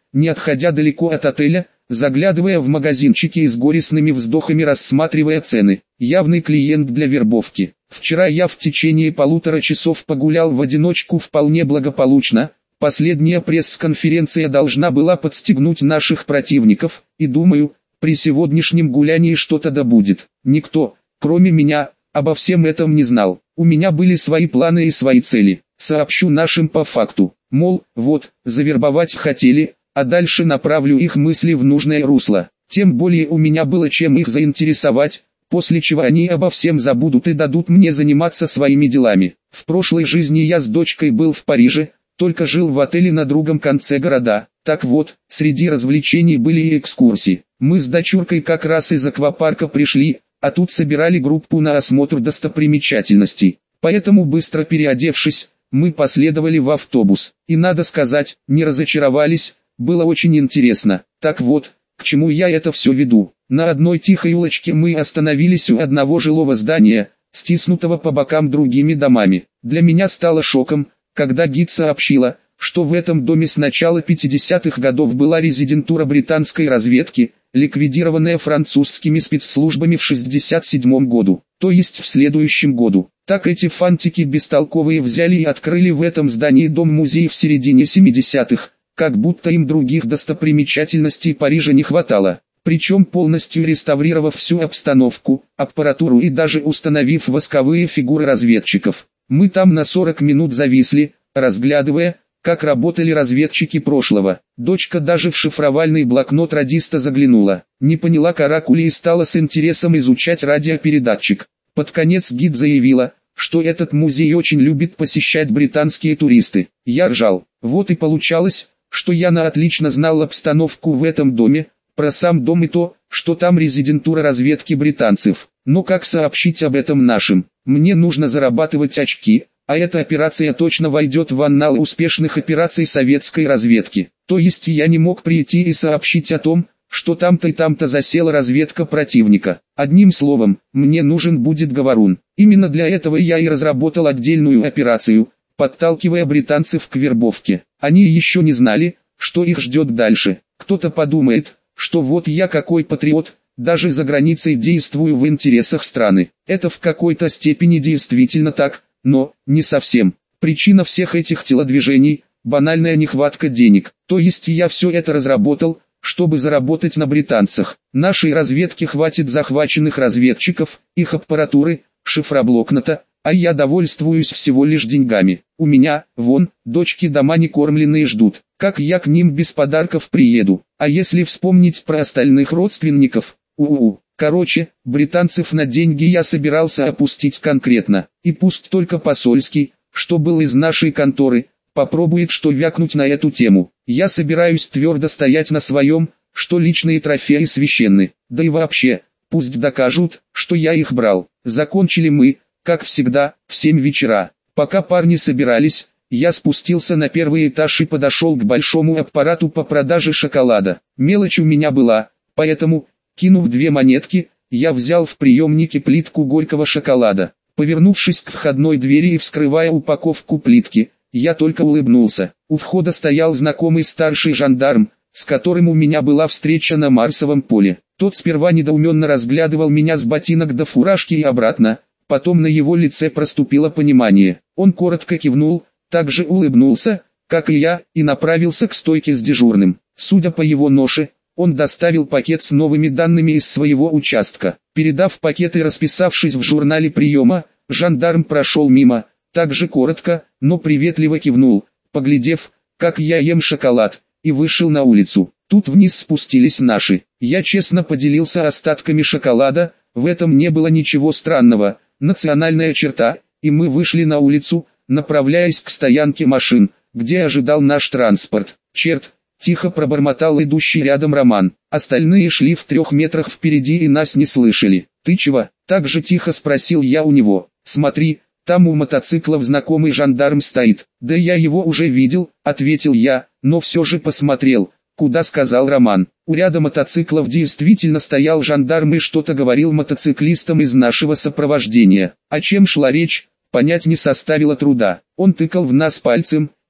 не отходя далеко от отеля, заглядывая в магазинчики и с горестными вздохами рассматривая цены. Явный клиент для вербовки. Вчера я в течение полутора часов погулял в одиночку вполне благополучно. Последняя пресс-конференция должна была подстегнуть наших противников, и думаю, при сегодняшнем гулянии что-то да будет. Никто, кроме меня, обо всем этом не знал. У меня были свои планы и свои цели. Сообщу нашим по факту. Мол, вот, завербовать хотели, а дальше направлю их мысли в нужное русло. Тем более у меня было чем их заинтересовать, после чего они обо всем забудут и дадут мне заниматься своими делами. В прошлой жизни я с дочкой был в Париже, только жил в отеле на другом конце города. Так вот, среди развлечений были и экскурсии. Мы с дочуркой как раз из аквапарка пришли, а тут собирали группу на осмотр достопримечательностей. Поэтому, быстро переодевшись, мы последовали в автобус. И надо сказать, не разочаровались, было очень интересно. Так вот, к чему я это все веду. На одной тихой улочке мы остановились у одного жилого здания, стиснутого по бокам другими домами. Для меня стало шоком, когда гид сообщила, что в этом доме с начала пятидесятых годов была резидентура британской разведки, ликвидированная французскими спецслужбами в шестьдесят седьмом году, то есть в следующем году. Так эти фантики бестолковые взяли и открыли в этом здании дом-музей в середине семидесятых, как будто им других достопримечательностей Парижа не хватало. Причем полностью реставрировав всю обстановку, аппаратуру и даже установив восковые фигуры разведчиков. Мы там на сорок минут зависли, разглядывая, как работали разведчики прошлого. Дочка даже в шифровальный блокнот радиста заглянула. Не поняла каракули и стала с интересом изучать радиопередатчик. Под конец гид заявила, что этот музей очень любит посещать британские туристы. Я ржал. Вот и получалось, что я на отлично знал обстановку в этом доме, про сам дом и то, что там резидентура разведки британцев. Но как сообщить об этом нашим? Мне нужно зарабатывать очки, а эта операция точно войдет в анналы успешных операций советской разведки. То есть я не мог прийти и сообщить о том, что там-то и там-то засела разведка противника. Одним словом, мне нужен будет говорун. Именно для этого я и разработал отдельную операцию, подталкивая британцев к вербовке. Они еще не знали, что их ждет дальше. Кто-то подумает, что вот я какой патриот, даже за границей действую в интересах страны. Это в какой-то степени действительно так, но не совсем. Причина всех этих телодвижений – банальная нехватка денег. То есть я все это разработал, чтобы заработать на британцах. Нашей разведке хватит захваченных разведчиков, их аппаратуры, шифроблокнота, а я довольствуюсь всего лишь деньгами. У меня, вон, дочки дома не кормленные ждут. Как я к ним без подарков приеду? А если вспомнить про остальных родственников? У-у-у. Короче, британцев на деньги я собирался опустить конкретно. И пусть только посольский, что был из нашей конторы, попробует что вякнуть на эту тему. Я собираюсь твердо стоять на своем, что личные трофеи священны. Да и вообще, пусть докажут, что я их брал. Закончили мы, как всегда, в семь вечера. Пока парни собирались, я спустился на первый этаж и подошел к большому аппарату по продаже шоколада. Мелочь у меня была, поэтому, кинув две монетки, я взял в приемнике плитку горького шоколада. Повернувшись к входной двери и вскрывая упаковку плитки, я только улыбнулся. У входа стоял знакомый старший жандарм, с которым у меня была встреча на Марсовом поле. Тот сперва недоуменно разглядывал меня с ботинок до фуражки и обратно, потом на его лице проступило понимание. Он коротко кивнул, также улыбнулся, как и я, и направился к стойке с дежурным. Судя по его ноше, он доставил пакет с новыми данными из своего участка. Передав пакет и расписавшись в журнале приема, жандарм прошел мимо, также коротко, но приветливо кивнул, поглядев, как я ем шоколад, и вышел на улицу. Тут вниз спустились наши. Я честно поделился остатками шоколада, в этом не было ничего странного, национальная черта, и мы вышли на улицу, направляясь к стоянке машин, где ожидал наш транспорт. Черт! Тихо пробормотал идущий рядом Роман. Остальные шли в трех метрах впереди и нас не слышали. «Ты чего?» – так же тихо спросил я у него. «Смотри, там у мотоциклов знакомый жандарм стоит». «Да я его уже видел», – ответил я, но все же посмотрел, куда сказал Роман. У ряда мотоциклов действительно стоял жандарм и что-то говорил мотоциклистам из нашего сопровождения. О чем шла речь, понять не составило труда. Он тыкал в нас пальцем,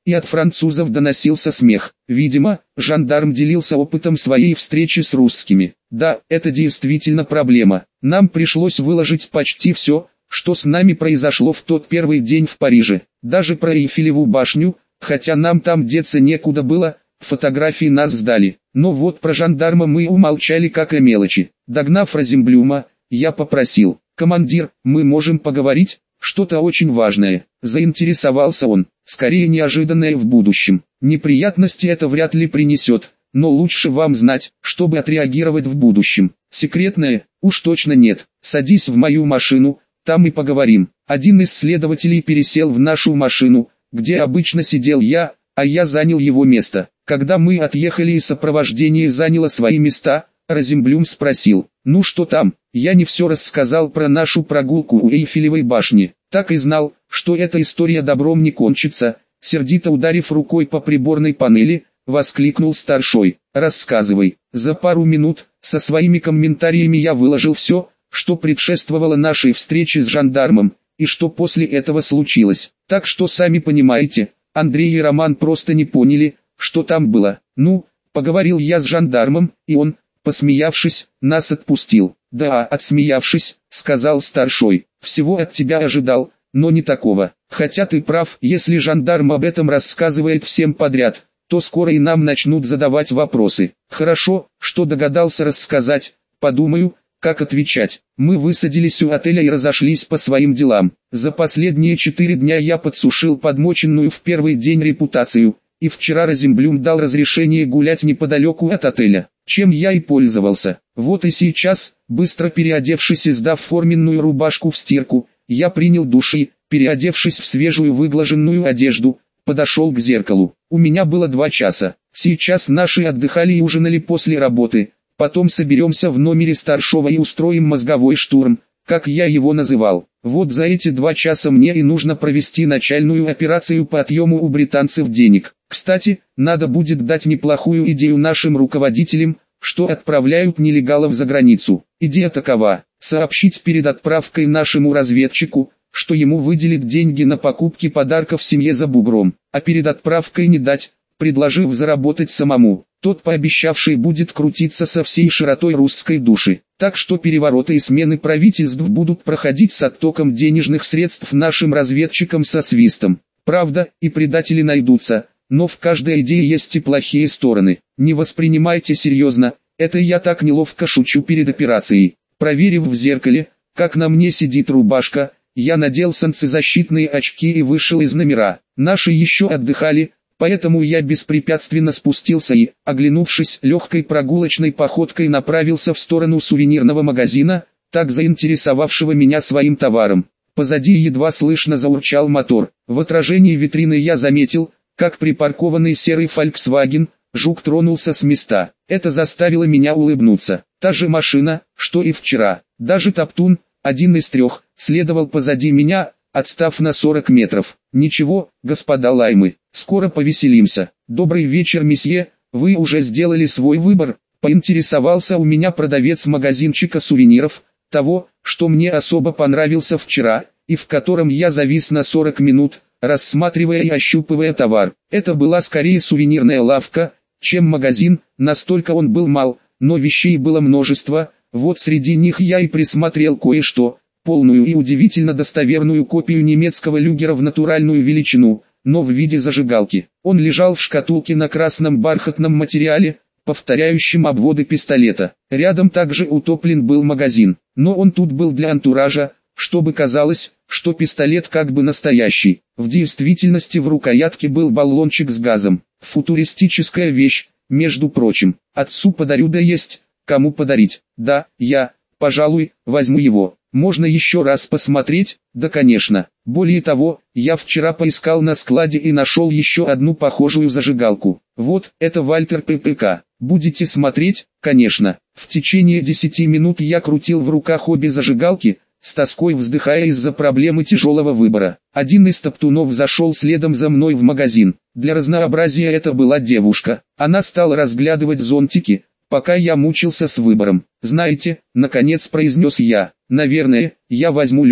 и от французов доносился смех. Видимо, жандарм делился опытом своей встречи с русскими. Да, это действительно проблема. Нам пришлось выложить почти все, что с нами произошло в тот первый день в Париже. Даже про Эйфелеву башню, хотя нам там деться некуда было, фотографии нас сдали. Но вот про жандарма мы умолчали как о мелочи. Догнав Розенблюма, я попросил: «Командир, мы можем поговорить? Что-то очень важное». Заинтересовался он. Скорее неожиданное в будущем. Неприятности это вряд ли принесет, но лучше вам знать, чтобы отреагировать в будущем. Секретное? Уж точно нет. Садись в мою машину, там и поговорим. Один из следователей пересел в нашу машину, где обычно сидел я, а я занял его место. Когда мы отъехали и сопровождение заняло свои места, Розенблюм спросил: «Ну что там?» Я не все рассказал про нашу прогулку у Эйфелевой башни. Так и знал, что эта история добром не кончится. Сердито ударив рукой по приборной панели, воскликнул старшой: «Рассказывай». За пару минут, со своими комментариями я выложил все, что предшествовало нашей встрече с жандармом, и что после этого случилось. Так что сами понимаете, Андрей и Роман просто не поняли, что там было. Ну, поговорил я с жандармом, и он, посмеявшись, нас отпустил. «Да, отсмеявшись», — сказал старшой, — «всего от тебя ожидал, но не такого. Хотя ты прав, если жандарм об этом рассказывает всем подряд, то скоро и нам начнут задавать вопросы. Хорошо, что догадался рассказать, подумаю, как отвечать». Мы высадились у отеля и разошлись по своим делам. За последние четыре дня я подсушил подмоченную в первый день репутацию, и вчера Розенблюм дал разрешение гулять неподалеку от отеля, чем я и пользовался. Вот и сейчас, быстро переодевшись и сдав форменную рубашку в стирку, я принял душ и, переодевшись в свежую выглаженную одежду, подошел к зеркалу. У меня было два часа. Сейчас наши отдыхали и ужинали после работы. Потом соберемся в номере старшего и устроим мозговой штурм, как я его называл. Вот за эти два часа мне и нужно провести начальную операцию по отъему у британцев денег. Кстати, надо будет дать неплохую идею нашим руководителям, что отправляют нелегалов за границу. Идея такова: сообщить перед отправкой нашему разведчику, что ему выделят деньги на покупки подарков семье за бугром, а перед отправкой не дать, предложив заработать самому. Тот, пообещавший, будет крутиться со всей широтой русской души. Так что перевороты и смены правительств будут проходить с оттоком денежных средств нашим разведчикам со свистом. Правда, и предатели найдутся, но в каждой идее есть и плохие стороны. Не воспринимайте серьезно, это я так неловко шучу перед операцией. Проверив в зеркале, как на мне сидит рубашка, я надел солнцезащитные очки и вышел из номера. Наши еще отдыхали, поэтому я беспрепятственно спустился и, оглянувшись, легкой прогулочной походкой направился в сторону сувенирного магазина, так заинтересовавшего меня своим товаром. Позади едва слышно заурчал мотор. В отражении витрины я заметил, как припаркованный серый Volkswagen Жук тронулся с места. Это заставило меня улыбнуться. Та же машина, что и вчера. Даже Топтун, один из трех, следовал позади меня, отстав на сорок метров. «Ничего, господа лаймы, скоро повеселимся». «Добрый вечер, месье, вы уже сделали свой выбор?» Поинтересовался у меня продавец магазинчика сувениров, того, что мне особо понравился вчера, и в котором я завис на сорок минут, рассматривая и ощупывая товар. Это была скорее сувенирная лавка, чем магазин, настолько он был мал, но вещей было множество. Вот среди них я и присмотрел кое-что, полную и удивительно достоверную копию немецкого люгера в натуральную величину, но в виде зажигалки. Он лежал в шкатулке на красном бархатном материале, повторяющем обводы пистолета. Рядом также утоплен был магазин, но он тут был для антуража, чтобы казалось, что пистолет как бы настоящий. В действительности в рукоятке был баллончик с газом. Футуристическая вещь, между прочим. Отцу подарю, да есть кому подарить. Да, я, пожалуй, возьму его. Можно еще раз посмотреть? Да, конечно. Более того, я вчера поискал на складе и нашел еще одну похожую зажигалку. Вот, это Вальтер ППК. Будете смотреть? Конечно. В течение десяти минут я крутил в руках обе зажигалки, с тоской вздыхая из-за проблемы тяжелого выбора. Один из топтунов зашел следом за мной в магазин. Для разнообразия это была девушка. Она стала разглядывать зонтики, пока я мучился с выбором. «Знаете», — наконец произнес я, — «наверное, я возьму люгер».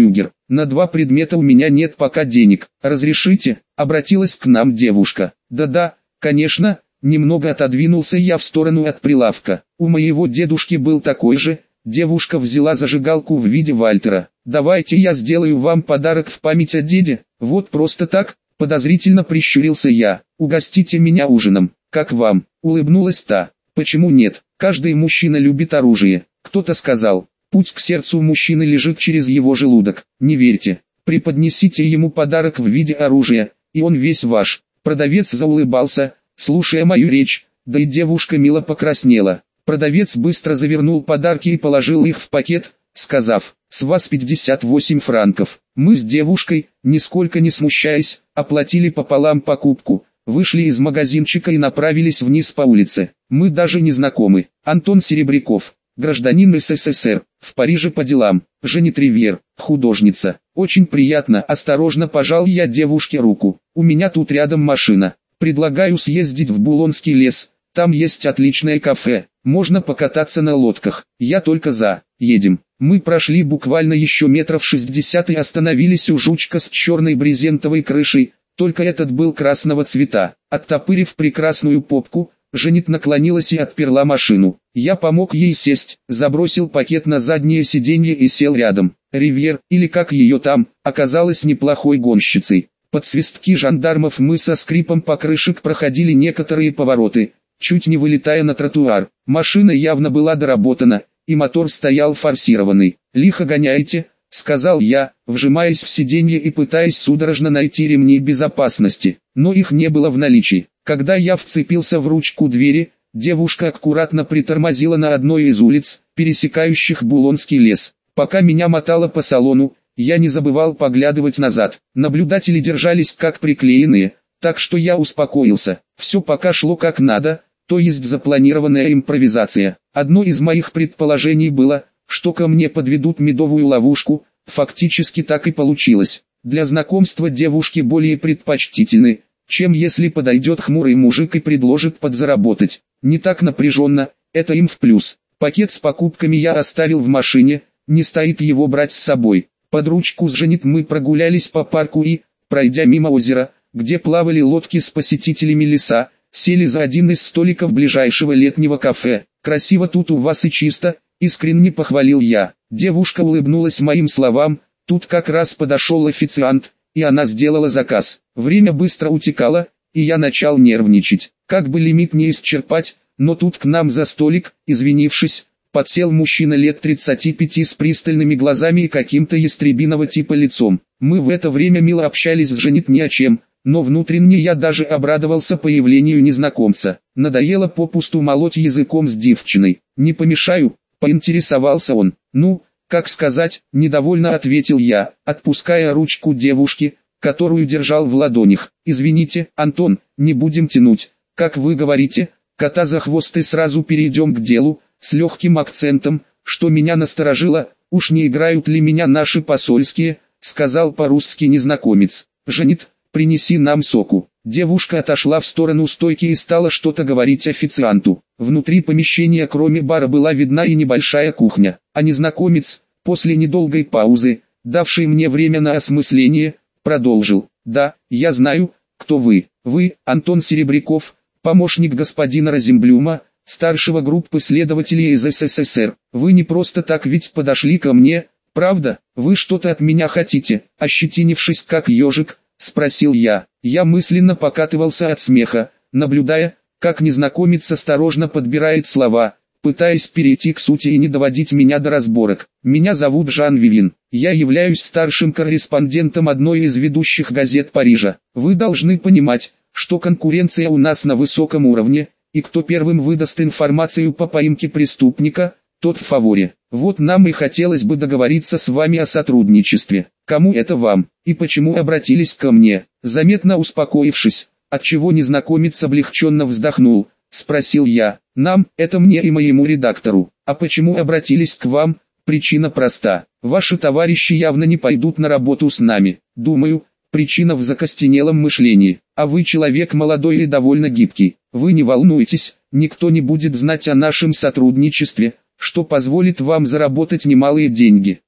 На два предмета у меня нет пока денег. Разрешите?» — обратилась к нам девушка. «Да-да, конечно». Немного отодвинулся я в сторону от прилавка. У моего дедушки был такой же. Девушка взяла зажигалку в виде Вальтера. «Давайте я сделаю вам подарок в память о деде». «Вот просто так?» — подозрительно прищурился я. «Угостите меня ужином». «Как вам?» — улыбнулась та. «Почему нет? Каждый мужчина любит оружие». Кто-то сказал: «Путь к сердцу мужчины лежит через его желудок». Не верьте. Преподнесите ему подарок в виде оружия, и он весь ваш. Продавец заулыбался, слушая мою речь, да и девушка мило покраснела. Продавец быстро завернул подарки и положил их в пакет, сказав: «С вас пятьдесят восемь франков». Мы с девушкой, нисколько не смущаясь, оплатили пополам покупку, вышли из магазинчика и направились вниз по улице. Мы даже не знакомы. Антон Серебряков, гражданин СССР, в Париже по делам. Жанет Ривьер, художница. Очень приятно. Осторожно пожал я девушке руку. У меня тут рядом машина. Предлагаю съездить в Булонский лес. Там есть отличное кафе. Можно покататься на лодках. Я только за. Едем. Мы прошли буквально еще метров шестьдесят и остановились у жучка с черной брезентовой крышей. Только этот был красного цвета. Оттопырив прекрасную попку, Жанет наклонилась и отперла машину. Я помог ей сесть, забросил пакет на заднее сиденье и сел рядом. Ривьер, или как ее там, оказалась неплохой гонщицей. Под свистки жандармов мы со скрипом покрышек проходили некоторые повороты, чуть не вылетая на тротуар. Машина явно была доработана, и мотор стоял форсированный. «Лихо гоняете», — сказал я, вжимаясь в сиденье и пытаясь судорожно найти ремни безопасности, но их не было в наличии. Когда я вцепился в ручку двери, девушка аккуратно притормозила на одной из улиц, пересекающих Булонский лес. Пока меня мотало по салону, я не забывал поглядывать назад. Наблюдатели держались как приклеенные, так что я успокоился. Все пока шло как надо, то есть запланированная импровизация. Одно из моих предположений было, что ко мне подведут медовую ловушку, фактически так и получилось. Для знакомства девушки более предпочтительны, чем если подойдет хмурый мужик и предложит подзаработать. Не так напряженно, это им в плюс. Пакет с покупками я оставил в машине, не стоит его брать с собой. Под ручку с Жанет мы прогулялись по парку и, пройдя мимо озера, где плавали лодки с посетителями леса, сели за один из столиков ближайшего летнего кафе. «Красиво тут у вас и чисто», — искренне похвалил я. Девушка улыбнулась моим словам. Тут как раз подошел официант, и она сделала заказ. Время быстро утекало, и я начал нервничать. Как бы лимит не исчерпать, но тут к нам за столик, извинившись, подсел мужчина лет тридцати пяти с пристальными глазами и каким-то ястребиного типа лицом. Мы в это время мило общались с Жанет ни о чем, но внутренне я даже обрадовался появлению незнакомца. Надоело попусту молоть языком с девчиной. «Не помешаю?» — поинтересовался он. «Ну, как сказать», — недовольно ответил я, отпуская ручку девушки, которую держал в ладонях. «Извините, Антон, не будем тянуть. Как вы говорите, кота за хвост и сразу перейдем к делу», с легким акцентом, что меня насторожило. «Уж не играют ли меня наши посольские», — сказал по-русски незнакомец. «Жанет, принеси нам соку». Девушка отошла в сторону стойки и стала что-то говорить официанту. Внутри помещения кроме бара была видна и небольшая кухня, а незнакомец, после недолгой паузы, давший мне время на осмысление, продолжил. «Да, я знаю, кто вы. Вы, Антон Серебряков, помощник господина Розенблюма, старшего группы следователей из СССР. Вы не просто так ведь подошли ко мне, правда? Вы что-то от меня хотите?» Ощетинившись как ежик, спросил я. Я мысленно покатывался от смеха, наблюдая, как незнакомец осторожно подбирает слова, пытаясь перейти к сути и не доводить меня до разборок. «Меня зовут Жан Вивин. Я являюсь старшим корреспондентом одной из ведущих газет Парижа. Вы должны понимать, что конкуренция у нас на высоком уровне, и кто первым выдаст информацию по поимке преступника, тот в фаворе. Вот нам и хотелось бы договориться с вами о сотрудничестве. Кому это вам, и почему обратились ко мне?» Заметно успокоившись, отчего незнакомец облегченно вздохнул, спросил я. «Нам, это мне и моему редактору. А почему обратились к вам? Причина проста. Ваши товарищи явно не пойдут на работу с нами. Думаю, причина в закостенелом мышлении. А вы человек молодой и довольно гибкий. Вы не волнуйтесь, никто не будет знать о нашем сотрудничестве, что позволит вам заработать немалые деньги.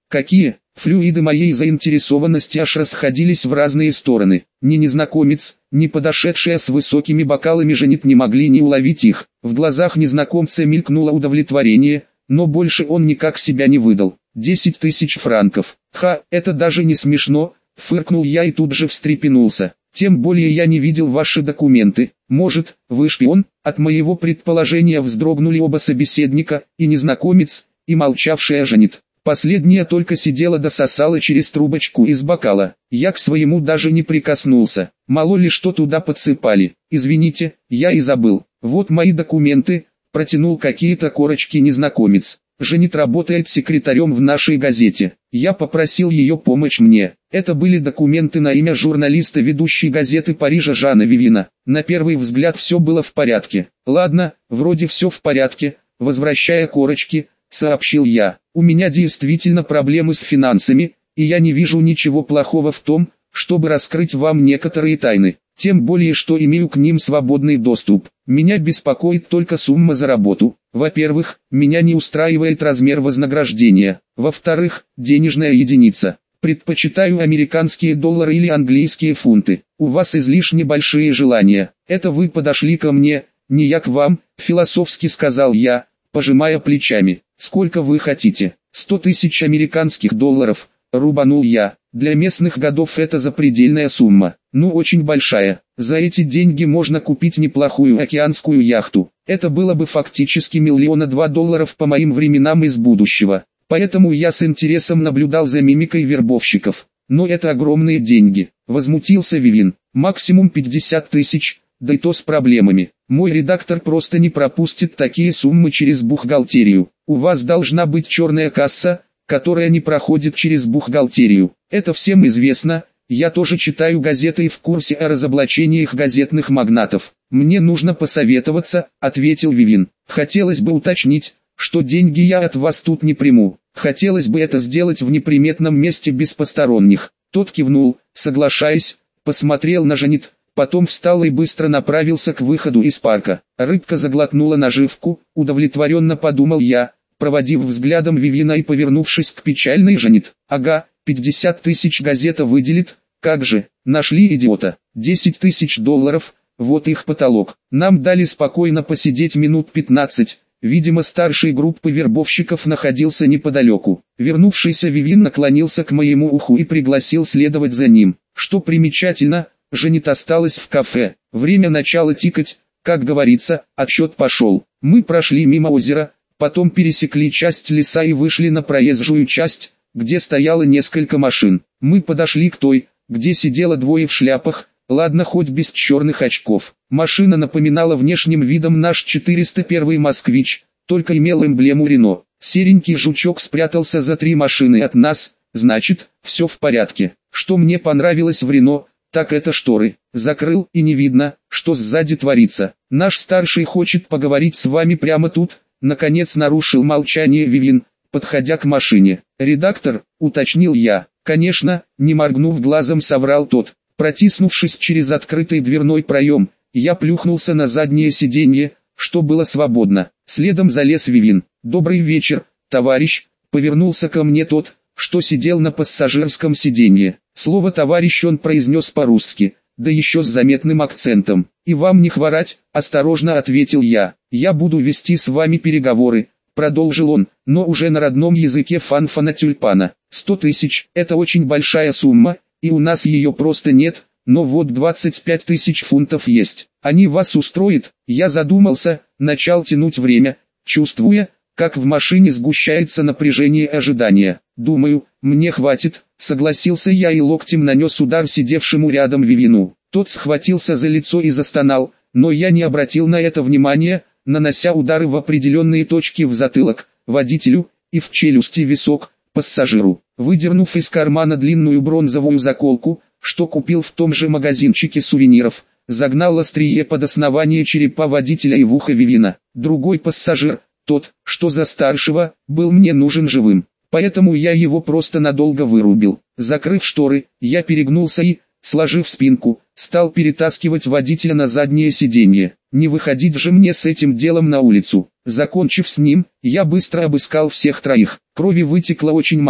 Какие? Флюиды моей заинтересованности аж расходились в разные стороны. Ни незнакомец, ни подошедшая с высокими бокалами женит не могли не уловить их. В глазах незнакомца мелькнуло удовлетворение, но больше он никак себя не выдал. Десять тысяч франков. Ха, это даже не смешно, фыркнул я и тут же встрепенулся. Тем более я не видел ваши документы. Может, вы шпион? От моего предположения вздрогнули оба собеседника, и незнакомец, и молчавшая женит. Последняя только сидела да сосала через трубочку из бокала. Я к своему даже не прикоснулся. Мало ли что туда подсыпали. Извините, я и забыл. Вот мои документы, протянул какие-то корочки незнакомец. Женит работает секретарем в нашей газете. Я попросил ее помочь мне. Это были документы на имя журналиста ведущей газеты Парижа Жана Вивина. На первый взгляд все было в порядке. Ладно, вроде все в порядке. Возвращая корочки, сообщил я. У меня действительно проблемы с финансами, и я не вижу ничего плохого в том, чтобы раскрыть вам некоторые тайны. Тем более, что имею к ним свободный доступ. Меня беспокоит только сумма за работу. Во-первых, меня не устраивает размер вознаграждения. Во-вторых, денежная единица. Предпочитаю американские доллары или английские фунты. У вас излишне большие желания. Это вы подошли ко мне, не я к вам, философски сказал я, пожимая плечами. Сколько вы хотите? Сто тысяч американских долларов, рубанул я. Для местных годов это запредельная сумма. Ну очень большая. За эти деньги можно купить неплохую океанскую яхту. Это было бы фактически миллиона два долларов по моим временам из будущего. Поэтому я с интересом наблюдал за мимикой вербовщиков. Но это огромные деньги. Возмутился Вивин. Максимум пятьдесят тысяч, да и то с проблемами. Мой редактор просто не пропустит такие суммы через бухгалтерию. У вас должна быть черная касса, которая не проходит через бухгалтерию. Это всем известно, я тоже читаю газеты и в курсе о разоблачениях газетных магнатов. Мне нужно посоветоваться, ответил Вивин. Хотелось бы уточнить, что деньги я от вас тут не приму. Хотелось бы это сделать в неприметном месте без посторонних. Тот кивнул, соглашаясь, посмотрел на женит, потом встал и быстро направился к выходу из парка. Рыбка заглотнула наживку, удовлетворенно подумал я, проводив взглядом Вивина и повернувшись к печальной женит. Ага, пятьдесят тысяч газета выделит, как же, нашли идиота. десять тысяч долларов, вот их потолок. Нам дали спокойно посидеть минут пятнадцать. Видимо, старший группы вербовщиков находился неподалеку. Вернувшийся Вивин наклонился к моему уху и пригласил следовать за ним. Что примечательно, женит осталась в кафе. Время начало тикать, как говорится, отсчет пошел. Мы прошли мимо озера, потом пересекли часть леса и вышли на проезжую часть, где стояло несколько машин. Мы подошли к той, где сидело двое в шляпах, ладно хоть без черных очков. Машина напоминала внешним видом наш четыреста первый «Москвич», только имел эмблему Рено. Серенький жучок спрятался за три машины от нас, значит, все в порядке. Что мне понравилось в Рено, так это шторы. Закрыл и не видно, что сзади творится. Наш старший хочет поговорить с вами прямо тут. Наконец нарушил молчание Вивин, подходя к машине. «Редактор», — уточнил я. «Конечно», — не моргнув глазом соврал тот. Протиснувшись через открытый дверной проем, я плюхнулся на заднее сиденье, что было свободно. Следом залез Вивин. «Добрый вечер, товарищ», — повернулся ко мне тот, что сидел на пассажирском сиденье. Слово «товарищ» он произнес по-русски, да еще с заметным акцентом. «И вам не хворать», — осторожно ответил я. «Я буду вести с вами переговоры», — продолжил он, но уже на родном языке фанфана тюльпана. «Сто тысяч — это очень большая сумма, и у нас ее просто нет, но вот двадцать пять тысяч фунтов есть. Они вас устроят?» Я задумался, начал тянуть время, чувствуя, как в машине сгущается напряжение ожидания. «Думаю, мне хватит», — согласился я и локтем нанес удар сидевшему рядом Вивину. Тот схватился за лицо и застонал, но я не обратил на это внимания, нанося удары в определенные точки в затылок, водителю, и в челюсти висок, пассажиру. Выдернув из кармана длинную бронзовую заколку, что купил в том же магазинчике сувениров, загнал острие под основание черепа водителя и в ухо Вивина. Другой пассажир, тот, что за старшего, был мне нужен живым. Поэтому я его просто надолго вырубил. Закрыв шторы, я перегнулся и, сложив спинку, стал перетаскивать водителя на заднее сиденье. Не выходить же мне с этим делом на улицу. Закончив с ним, я быстро обыскал всех троих. Крови вытекло очень мало,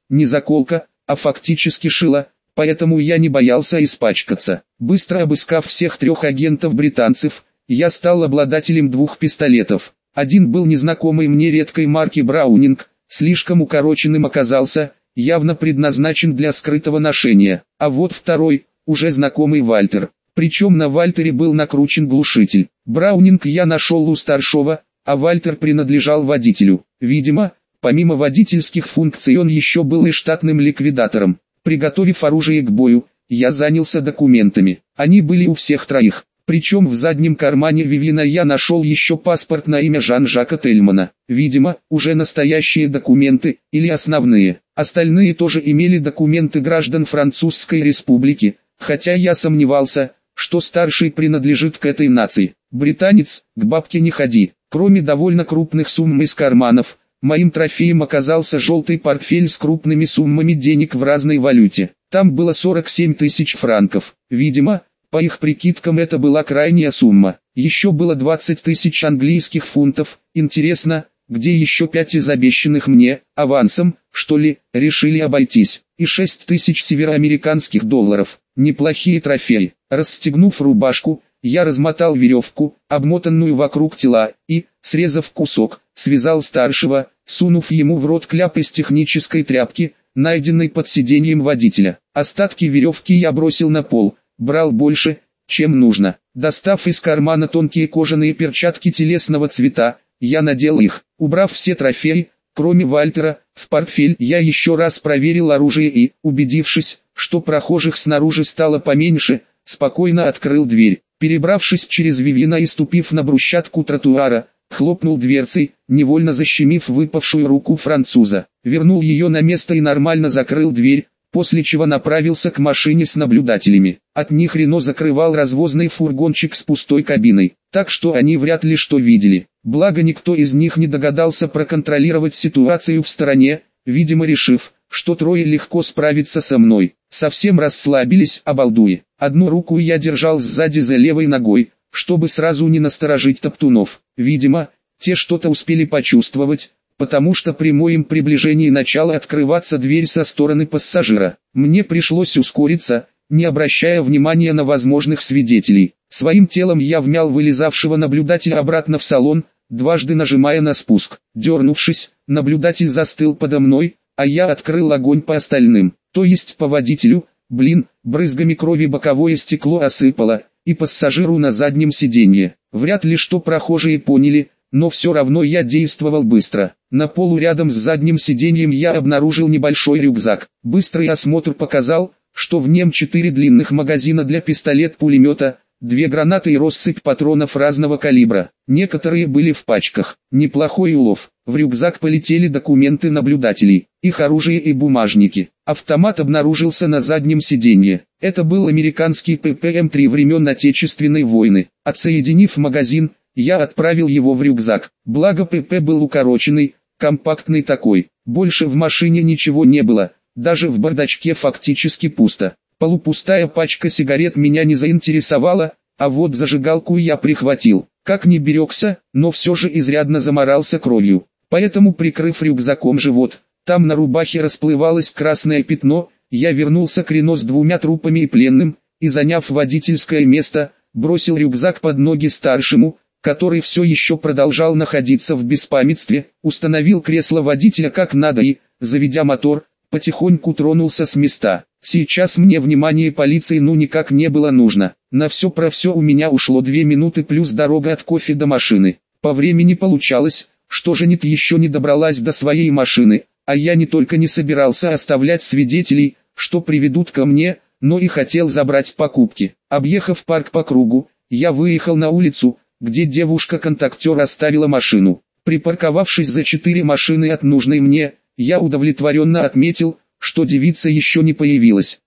не заколка, а фактически шило, поэтому я не боялся испачкаться. Быстро обыскав всех трех агентов-британцев, я стал обладателем двух пистолетов. Один был незнакомой мне редкой марки Браунинг, слишком укороченным оказался, явно предназначен для скрытого ношения. А вот второй, уже знакомый Вальтер. Причем на Вальтере был накручен глушитель. Браунинг я нашел у старшего, а Вальтер принадлежал водителю. Видимо, помимо водительских функций он еще был и штатным ликвидатором. Приготовив оружие к бою, я занялся документами. Они были у всех троих. Причем в заднем кармане Вивина я нашел еще паспорт на имя Жан-Жака Тельмана. Видимо, уже настоящие документы, или основные. Остальные тоже имели документы граждан Французской Республики, хотя я сомневался, что старший принадлежит к этой нации. Британец, к бабке не ходи. Кроме довольно крупных сумм из карманов, моим трофеем оказался желтый портфель с крупными суммами денег в разной валюте. Там было сорок семь тысяч франков. Видимо, по их прикидкам это была крайняя сумма. Еще было двадцать тысяч английских фунтов. Интересно, где еще пять из обещанных мне, авансом, что ли, решили обойтись. И шесть тысяч североамериканских долларов. Неплохие трофеи. Расстегнув рубашку, я размотал веревку, обмотанную вокруг тела, и, срезав кусок, связал старшего, сунув ему в рот кляп из технической тряпки, найденной под сиденьем водителя. Остатки веревки я бросил на пол, брал больше, чем нужно. Достав из кармана тонкие кожаные перчатки телесного цвета, я надел их. Убрав все трофеи, кроме Вальтера, в портфель, я еще раз проверил оружие и, убедившись, что прохожих снаружи стало поменьше, спокойно открыл дверь. Перебравшись через Вивина и ступив на брусчатку тротуара, хлопнул дверцей, невольно защемив выпавшую руку француза. Вернул ее на место и нормально закрыл дверь, после чего направился к машине с наблюдателями. От них Рено закрывал развозный фургончик с пустой кабиной, так что они вряд ли что видели. Благо никто из них не догадался проконтролировать ситуацию в стороне, видимо решив, что трое легко справится со мной. Совсем расслабились, обалдуи. Одну руку я держал сзади за левой ногой, чтобы сразу не насторожить топтунов. Видимо, те что-то успели почувствовать, потому что при моем приближении начала открываться дверь со стороны пассажира. Мне пришлось ускориться, не обращая внимания на возможных свидетелей. Своим телом я вмял вылезавшего наблюдателя обратно в салон, дважды нажимая на спуск. Дернувшись, наблюдатель застыл подо мной, а я открыл огонь по остальным, то есть по водителю. Блин, брызгами крови боковое стекло осыпало, и пассажиру на заднем сиденье. Вряд ли что прохожие поняли, но все равно я действовал быстро. На полу рядом с задним сиденьем я обнаружил небольшой рюкзак. Быстрый осмотр показал, что в нем четыре длинных магазина для пистолет-пулемета, две гранаты и россыпь патронов разного калибра. Некоторые были в пачках. Неплохой улов. В рюкзак полетели документы наблюдателей, их оружие и бумажники. Автомат обнаружился на заднем сиденье. Это был американский пэ пэ эм три времен Отечественной войны. Отсоединив магазин, я отправил его в рюкзак. Благо ПП был укороченный, компактный такой. Больше в машине ничего не было, даже в бардачке фактически пусто. Полупустая пачка сигарет меня не заинтересовала, а вот зажигалку я прихватил. Как ни берегся, но все же изрядно заморался кровью. Поэтому, прикрыв рюкзаком живот, там на рубахе расплывалось красное пятно, я вернулся к Рено с двумя трупами и пленным, и, заняв водительское место, бросил рюкзак под ноги старшему, который все еще продолжал находиться в беспамятстве, установил кресло водителя как надо и, заведя мотор, потихоньку тронулся с места. Сейчас мне внимание полиции ну никак не было нужно. На все про все у меня ушло две минуты плюс дорога от кофе до машины. По времени получалось, что Женит еще не добралась до своей машины, а я не только не собирался оставлять свидетелей, что приведут ко мне, но и хотел забрать покупки. Объехав парк по кругу, я выехал на улицу, где девушка-контактер оставила машину. Припарковавшись за четыре машины от нужной мне, я удовлетворенно отметил, что девица еще не появилась.